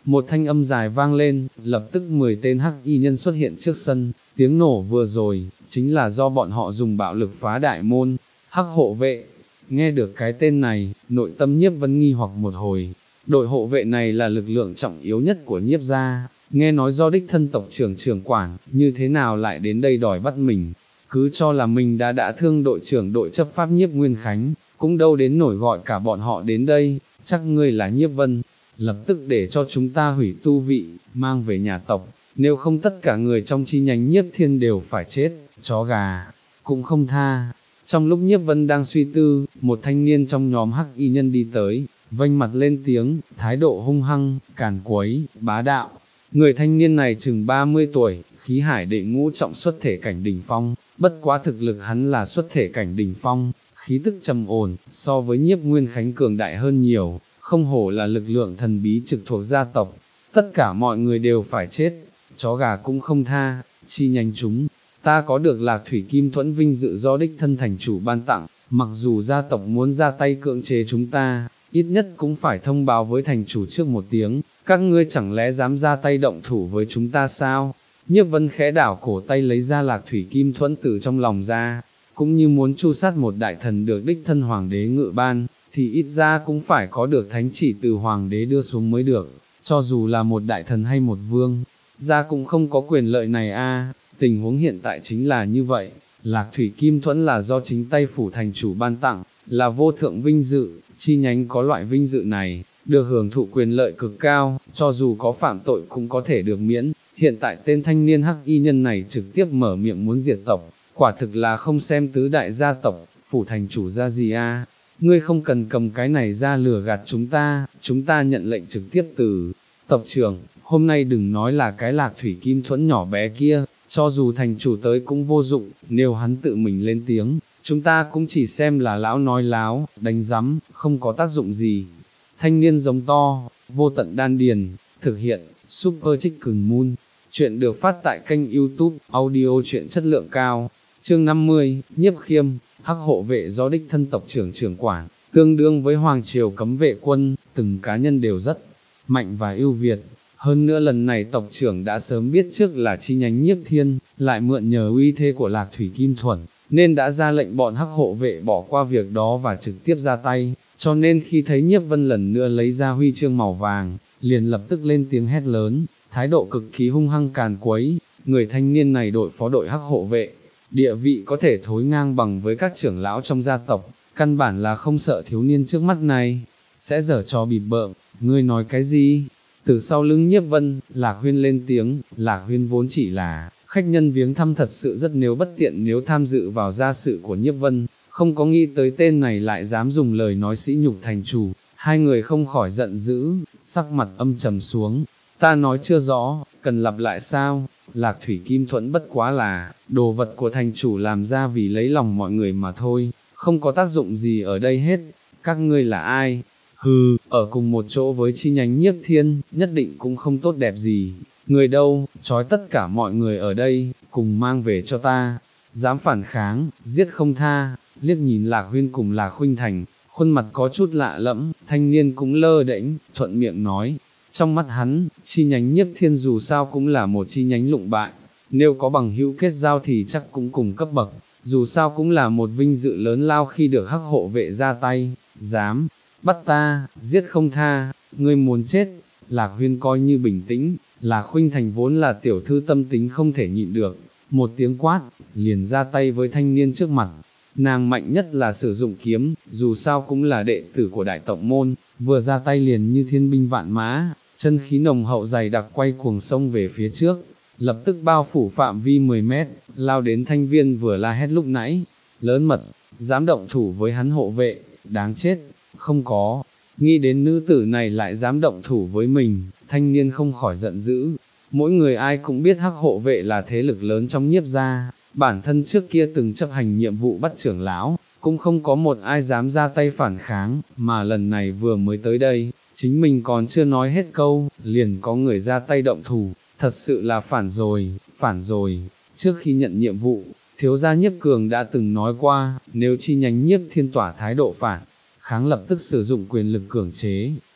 một thanh âm dài vang lên, lập tức mười tên hắc y nhân xuất hiện trước sân, tiếng nổ vừa rồi, chính là do bọn họ dùng bạo lực phá đại môn, hắc hộ vệ. Nghe được cái tên này, nội tâm Nhiếp Vân nghi hoặc một hồi, đội hộ vệ này là lực lượng trọng yếu nhất của Nhiếp gia, nghe nói do đích thân tộc trưởng trưởng quản, như thế nào lại đến đây đòi bắt mình, cứ cho là mình đã đã thương đội trưởng đội chấp pháp Nhiếp Nguyên Khánh, cũng đâu đến nổi gọi cả bọn họ đến đây, chắc ngươi là Nhiếp Vân, lập tức để cho chúng ta hủy tu vị, mang về nhà tộc, nếu không tất cả người trong chi nhánh Nhiếp Thiên đều phải chết, chó gà, cũng không tha. Trong lúc Nhiếp Vân đang suy tư, một thanh niên trong nhóm hắc y nhân đi tới, vênh mặt lên tiếng, thái độ hung hăng, càn quấy, bá đạo. Người thanh niên này chừng ba mươi tuổi, khí hải đệ ngũ trọng xuất thể cảnh đỉnh phong, bất quá thực lực hắn là xuất thể cảnh đỉnh phong, khí tức trầm ổn, so với Nhiếp Nguyên Khánh cường đại hơn nhiều, không hổ là lực lượng thần bí trực thuộc gia tộc, tất cả mọi người đều phải chết, chó gà cũng không tha, chi nhánh chúng. Ta có được Lạc Thủy Kim Thuẫn vinh dự do đích thân thành chủ ban tặng, mặc dù gia tộc muốn ra tay cưỡng chế chúng ta, ít nhất cũng phải thông báo với thành chủ trước một tiếng, các ngươi chẳng lẽ dám ra tay động thủ với chúng ta sao? Nhiếp Vân khẽ đảo cổ tay lấy ra Lạc Thủy Kim Thuẫn từ trong lòng ra, cũng như muốn chu sát một đại thần được đích thân hoàng đế ngự ban, thì ít ra cũng phải có được thánh chỉ từ hoàng đế đưa xuống mới được, cho dù là một đại thần hay một vương, gia cũng không có quyền lợi này a. Tình huống hiện tại chính là như vậy, Lạc Thủy Kim Thuẫn là do chính tay phủ thành chủ ban tặng, là vô thượng vinh dự, chi nhánh có loại vinh dự này, được hưởng thụ quyền lợi cực cao, cho dù có phạm tội cũng có thể được miễn. Hiện tại tên thanh niên hắc y nhân này trực tiếp mở miệng muốn diệt tộc, quả thực là không xem tứ đại gia tộc, phủ thành chủ ra gì a. Ngươi không cần cầm cái này ra lừa gạt chúng ta, chúng ta nhận lệnh trực tiếp từ tộc trưởng, hôm nay đừng nói là cái Lạc Thủy Kim Thuẫn nhỏ bé kia, cho dù thành chủ tới cũng vô dụng, nếu hắn tự mình lên tiếng, chúng ta cũng chỉ xem là lão nói láo, đánh rắm, không có tác dụng gì. Thanh niên giống to, vô tận đan điền, thực hiện, Super Chicken Moon, chuyện được phát tại kênh YouTube, audio chuyện chất lượng cao, chương năm mươi, Nhiếp Khiêm, hắc hộ vệ do đích thân tộc trưởng trưởng quản, tương đương với Hoàng Triều cấm vệ quân, từng cá nhân đều rất mạnh và ưu việt. Hơn nữa lần này tộc trưởng đã sớm biết trước là chi nhánh Nhiếp Thiên, lại mượn nhờ uy thế của Lạc Thủy Kim Thuẫn, nên đã ra lệnh bọn hắc hộ vệ bỏ qua việc đó và trực tiếp ra tay, cho nên khi thấy Nhiếp Vân lần nữa lấy ra huy chương màu vàng, liền lập tức lên tiếng hét lớn, thái độ cực kỳ hung hăng càn quấy, người thanh niên này đội phó đội hắc hộ vệ, địa vị có thể thối ngang bằng với các trưởng lão trong gia tộc, căn bản là không sợ thiếu niên trước mắt này, sẽ giở trò bịp bợm, ngươi nói cái gì? Từ sau lưng Nhiếp Vân, Lạc Huyên lên tiếng, Lạc Huyên vốn chỉ là khách nhân viếng thăm, thật sự rất nếu bất tiện nếu tham dự vào gia sự của Nhiếp Vân, không có nghĩ tới tên này lại dám dùng lời nói sỉ nhục thành chủ, hai người không khỏi giận dữ, sắc mặt âm trầm xuống, ta nói chưa rõ, cần lặp lại sao? Lạc Thủy Kim Thuẫn bất quá là đồ vật của thành chủ làm ra vì lấy lòng mọi người mà thôi, không có tác dụng gì ở đây hết, các ngươi là ai? Hừ, ở cùng một chỗ với chi nhánh Nhiếp Thiên, nhất định cũng không tốt đẹp gì, người đâu, trói tất cả mọi người ở đây, cùng mang về cho ta, dám phản kháng, giết không tha. Liếc nhìn Lạc Huyên cùng Lạc Khuynh Thành, khuôn mặt có chút lạ lẫm, thanh niên cũng lơ đễnh, thuận miệng nói, trong mắt hắn, chi nhánh Nhiếp Thiên dù sao cũng là một chi nhánh lụng bại, nếu có bằng hữu kết giao thì chắc cũng cùng cấp bậc, dù sao cũng là một vinh dự lớn lao khi được hắc hộ vệ ra tay, dám bắt ta, giết không tha, ngươi muốn chết. Lạc Huyên coi như bình tĩnh, Lạc Khuynh Thành vốn là tiểu thư tâm tính không thể nhịn được, một tiếng quát, liền ra tay với thanh niên trước mặt. Nàng mạnh nhất là sử dụng kiếm, dù sao cũng là đệ tử của đại tộc môn, vừa ra tay liền như thiên binh vạn mã, chân khí nồng hậu dày đặc quay cuồng sông về phía trước, lập tức bao phủ phạm vi mười mét, lao đến thanh viên vừa la hét lúc nãy, lớn mật, dám động thủ với hắn hộ vệ, đáng chết. Không có, nghĩ đến nữ tử này lại dám động thủ với mình, thanh niên không khỏi giận dữ. Mỗi người ai cũng biết hắc hộ vệ là thế lực lớn trong Nhiếp gia, bản thân trước kia từng chấp hành nhiệm vụ bắt trưởng lão, cũng không có một ai dám ra tay phản kháng, mà lần này vừa mới tới đây, chính mình còn chưa nói hết câu, liền có người ra tay động thủ, thật sự là phản rồi, phản rồi. Trước khi nhận nhiệm vụ, thiếu gia Nhiếp Cường đã từng nói qua, nếu chi nhánh Nhiếp Thiên tỏa thái độ phản kháng lập tức sử dụng quyền lực cưỡng chế,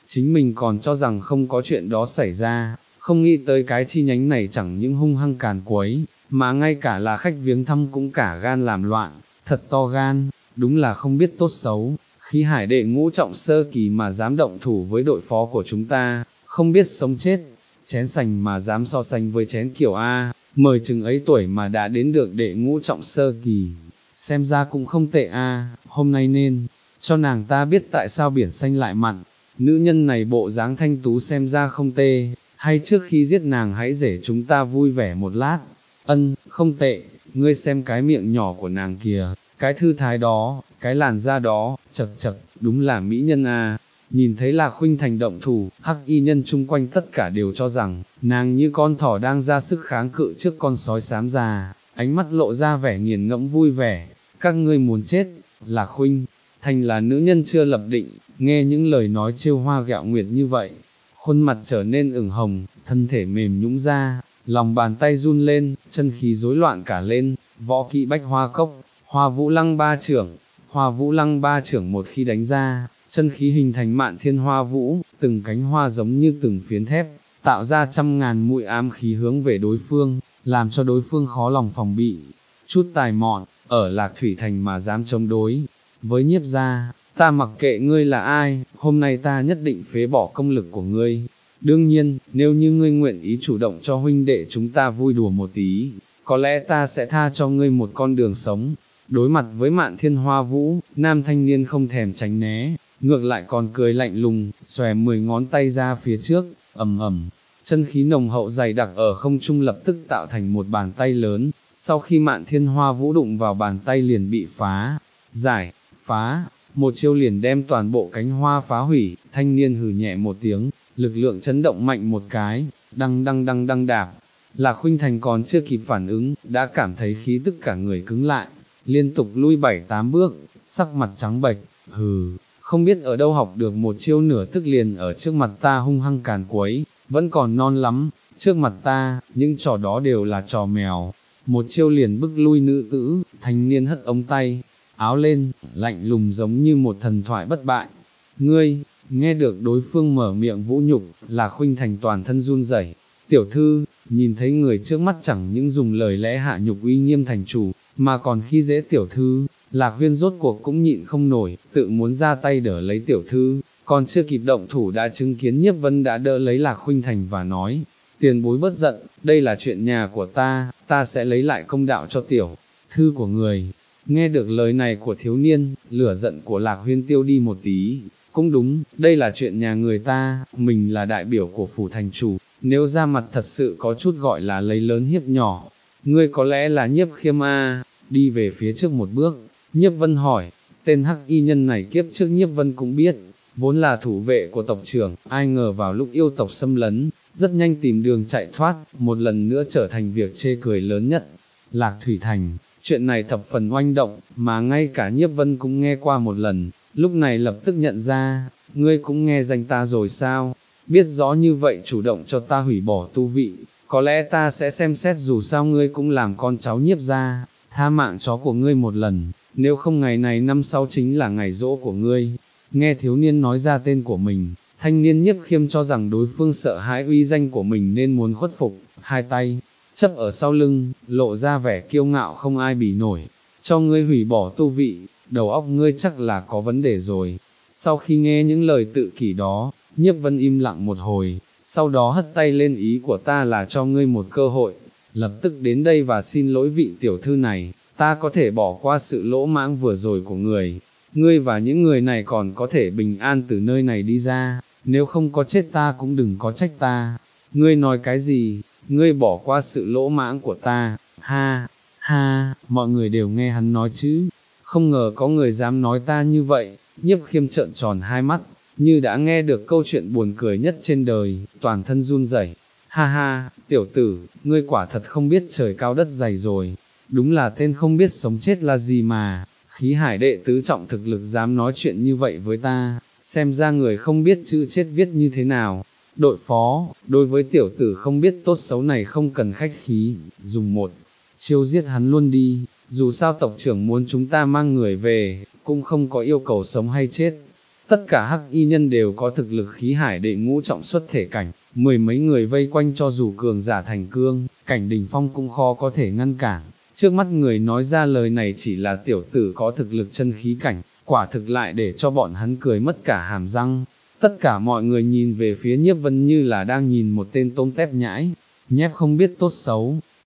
chính mình còn cho rằng không có chuyện đó xảy ra, không nghĩ tới cái chi nhánh này chẳng những hung hăng càn quấy, mà ngay cả là khách viếng thăm cũng cả gan làm loạn, thật to gan, đúng là không biết tốt xấu, khí hải đệ ngũ trọng sơ kỳ mà dám động thủ với đội phó của chúng ta, không biết sống chết, chén sành mà dám so sánh với chén kiểu A, mời chừng ấy tuổi mà đã đến được đệ ngũ trọng sơ kỳ, xem ra cũng không tệ A, hôm nay nên, cho nàng ta biết tại sao biển xanh lại mặn, nữ nhân này bộ dáng thanh tú xem ra không tê, hay trước khi giết nàng hãy để chúng ta vui vẻ một lát, ân, không tệ, ngươi xem cái miệng nhỏ của nàng kìa, cái thư thái đó, cái làn da đó, chật chật, đúng là mỹ nhân a. Nhìn thấy Lạc Khuynh Thành động thủ, hắc y nhân chung quanh tất cả đều cho rằng, nàng như con thỏ đang ra sức kháng cự trước con sói xám già, ánh mắt lộ ra vẻ nghiền ngẫm vui vẻ, các ngươi muốn chết, Lạc Khuynh Thành là nữ nhân chưa lập định, nghe những lời nói trêu hoa gẹo nguyệt như vậy, khuôn mặt trở nên ửng hồng, thân thể mềm nhũn ra, lòng bàn tay run lên, chân khí rối loạn cả lên, võ kỵ bách hoa cốc, Hoa Vũ Lăng ba trưởng, Hoa Vũ Lăng ba trưởng một khi đánh ra, chân khí hình thành mạn thiên hoa vũ, từng cánh hoa giống như từng phiến thép, tạo ra trăm ngàn mũi ám khí hướng về đối phương, làm cho đối phương khó lòng phòng bị. Chút tài mọn, ở Lạc Thủy Thành mà dám chống đối, với Nhiếp gia, ta mặc kệ ngươi là ai, hôm nay ta nhất định phế bỏ công lực của ngươi. Đương nhiên, nếu như ngươi nguyện ý chủ động cho huynh đệ chúng ta vui đùa một tí, có lẽ ta sẽ tha cho ngươi một con đường sống. Đối mặt với Mạn Thiên Hoa Vũ, nam thanh niên không thèm tránh né, ngược lại còn cười lạnh lùng, xòe mười ngón tay ra phía trước, ầm ầm, chân khí nồng hậu dày đặc ở không trung lập tức tạo thành một bàn tay lớn, sau khi Mạn Thiên Hoa Vũ đụng vào bàn tay liền bị phá, giải, phá, một chiêu liền đem toàn bộ cánh hoa phá hủy, thanh niên hừ nhẹ một tiếng, lực lượng chấn động mạnh một cái, đăng đăng đăng đăng đạp, Lạc Khuynh Thành còn chưa kịp phản ứng, đã cảm thấy khí tức cả người cứng lại, liên tục lui bảy tám bước, sắc mặt trắng bệch, hừ, không biết ở đâu học được một chiêu nửa tức liền ở trước mặt ta hung hăng càn quấy, vẫn còn non lắm, trước mặt ta, những trò đó đều là trò mèo, một chiêu liền bức lui nữ tử, thanh niên hất ống tay, áo lên, lạnh lùng giống như một thần thoại bất bại. Ngươi, nghe được đối phương mở miệng vũ nhục, là Khuynh Thành toàn thân run rẩy. Tiểu thư, nhìn thấy người trước mắt chẳng những dùng lời lẽ hạ nhục uy nghiêm thành chủ, mà còn khi dễ tiểu thư, Lạc Huyên rốt cuộc cũng nhịn không nổi, tự muốn ra tay đỡ lấy tiểu thư, còn chưa kịp động thủ đã chứng kiến Nhiếp Vân đã đỡ lấy Lạc Khuynh Thành và nói, tiền bối bất giận, đây là chuyện nhà của ta, ta sẽ lấy lại công đạo cho tiểu thư của người. Nghe được lời này của thiếu niên, lửa giận của Lạc Huyên tiêu đi một tí, cũng đúng, đây là chuyện nhà người ta, mình là đại biểu của phủ thành chủ, nếu ra mặt thật sự có chút gọi là lấy lớn hiếp nhỏ, ngươi có lẽ là Nhiếp Khiêm a. Đi về phía trước một bước, Nhiếp Vân hỏi, tên hắc y nhân này kiếp trước Nhiếp Vân cũng biết, vốn là thủ vệ của tộc trưởng, ai ngờ vào lúc yêu tộc xâm lấn, rất nhanh tìm đường chạy thoát, một lần nữa trở thành việc chê cười lớn nhất. Lạc Thủy Thành, chuyện này thập phần oanh động, mà ngay cả Nhiếp Vân cũng nghe qua một lần, lúc này lập tức nhận ra, ngươi cũng nghe danh ta rồi sao, biết rõ như vậy chủ động cho ta hủy bỏ tu vị, có lẽ ta sẽ xem xét dù sao ngươi cũng làm con cháu Nhiếp gia, tha mạng chó của ngươi một lần, nếu không ngày này năm sau chính là ngày rỗ của ngươi. Nghe thiếu niên nói ra tên của mình, thanh niên Nhiếp Khiêm cho rằng đối phương sợ hãi uy danh của mình nên muốn khuất phục, hai tay chấp ở sau lưng, lộ ra vẻ kiêu ngạo không ai bì nổi, cho ngươi hủy bỏ tu vị, đầu óc ngươi chắc là có vấn đề rồi. Sau khi nghe những lời tự kỷ đó, Nhiếp Vân im lặng một hồi, sau đó hất tay lên, ý của ta là cho ngươi một cơ hội, lập tức đến đây và xin lỗi vị tiểu thư này, ta có thể bỏ qua sự lỗ mãng vừa rồi của người, ngươi và những người này còn có thể bình an từ nơi này đi ra, nếu không có chết ta cũng đừng có trách ta. Ngươi nói cái gì, ngươi bỏ qua sự lỗ mãng của ta, ha, ha, mọi người đều nghe hắn nói chứ, không ngờ có người dám nói ta như vậy. Nhiếp Khiêm trợn tròn hai mắt, như đã nghe được câu chuyện buồn cười nhất trên đời, toàn thân run rẩy. Ha ha, tiểu tử, ngươi quả thật không biết trời cao đất dày rồi, đúng là tên không biết sống chết là gì mà, khí hải đệ tứ trọng thực lực dám nói chuyện như vậy với ta, xem ra người không biết chữ chết viết như thế nào. Đội phó, đối với tiểu tử không biết tốt xấu này không cần khách khí, dùng một chiêu giết hắn luôn đi, dù sao tộc trưởng muốn chúng ta mang người về, cũng không có yêu cầu sống hay chết. tất cả hắc y nhân đều có thực lực khí hải đệ ngũ trọng xuất thể cảnh, mười mấy người vây quanh cho dù cường giả thành cương, cảnh đỉnh phong cũng khó có thể ngăn cản. Trước mắt người nói ra lời này chỉ là tiểu tử có thực lực chân khí cảnh, quả thực lại để cho bọn hắn cười mất cả hàm răng. Tất cả mọi người nhìn về phía Nhiếp Vân như là đang nhìn một tên tôm tép nhãi, nhép không biết tốt xấu.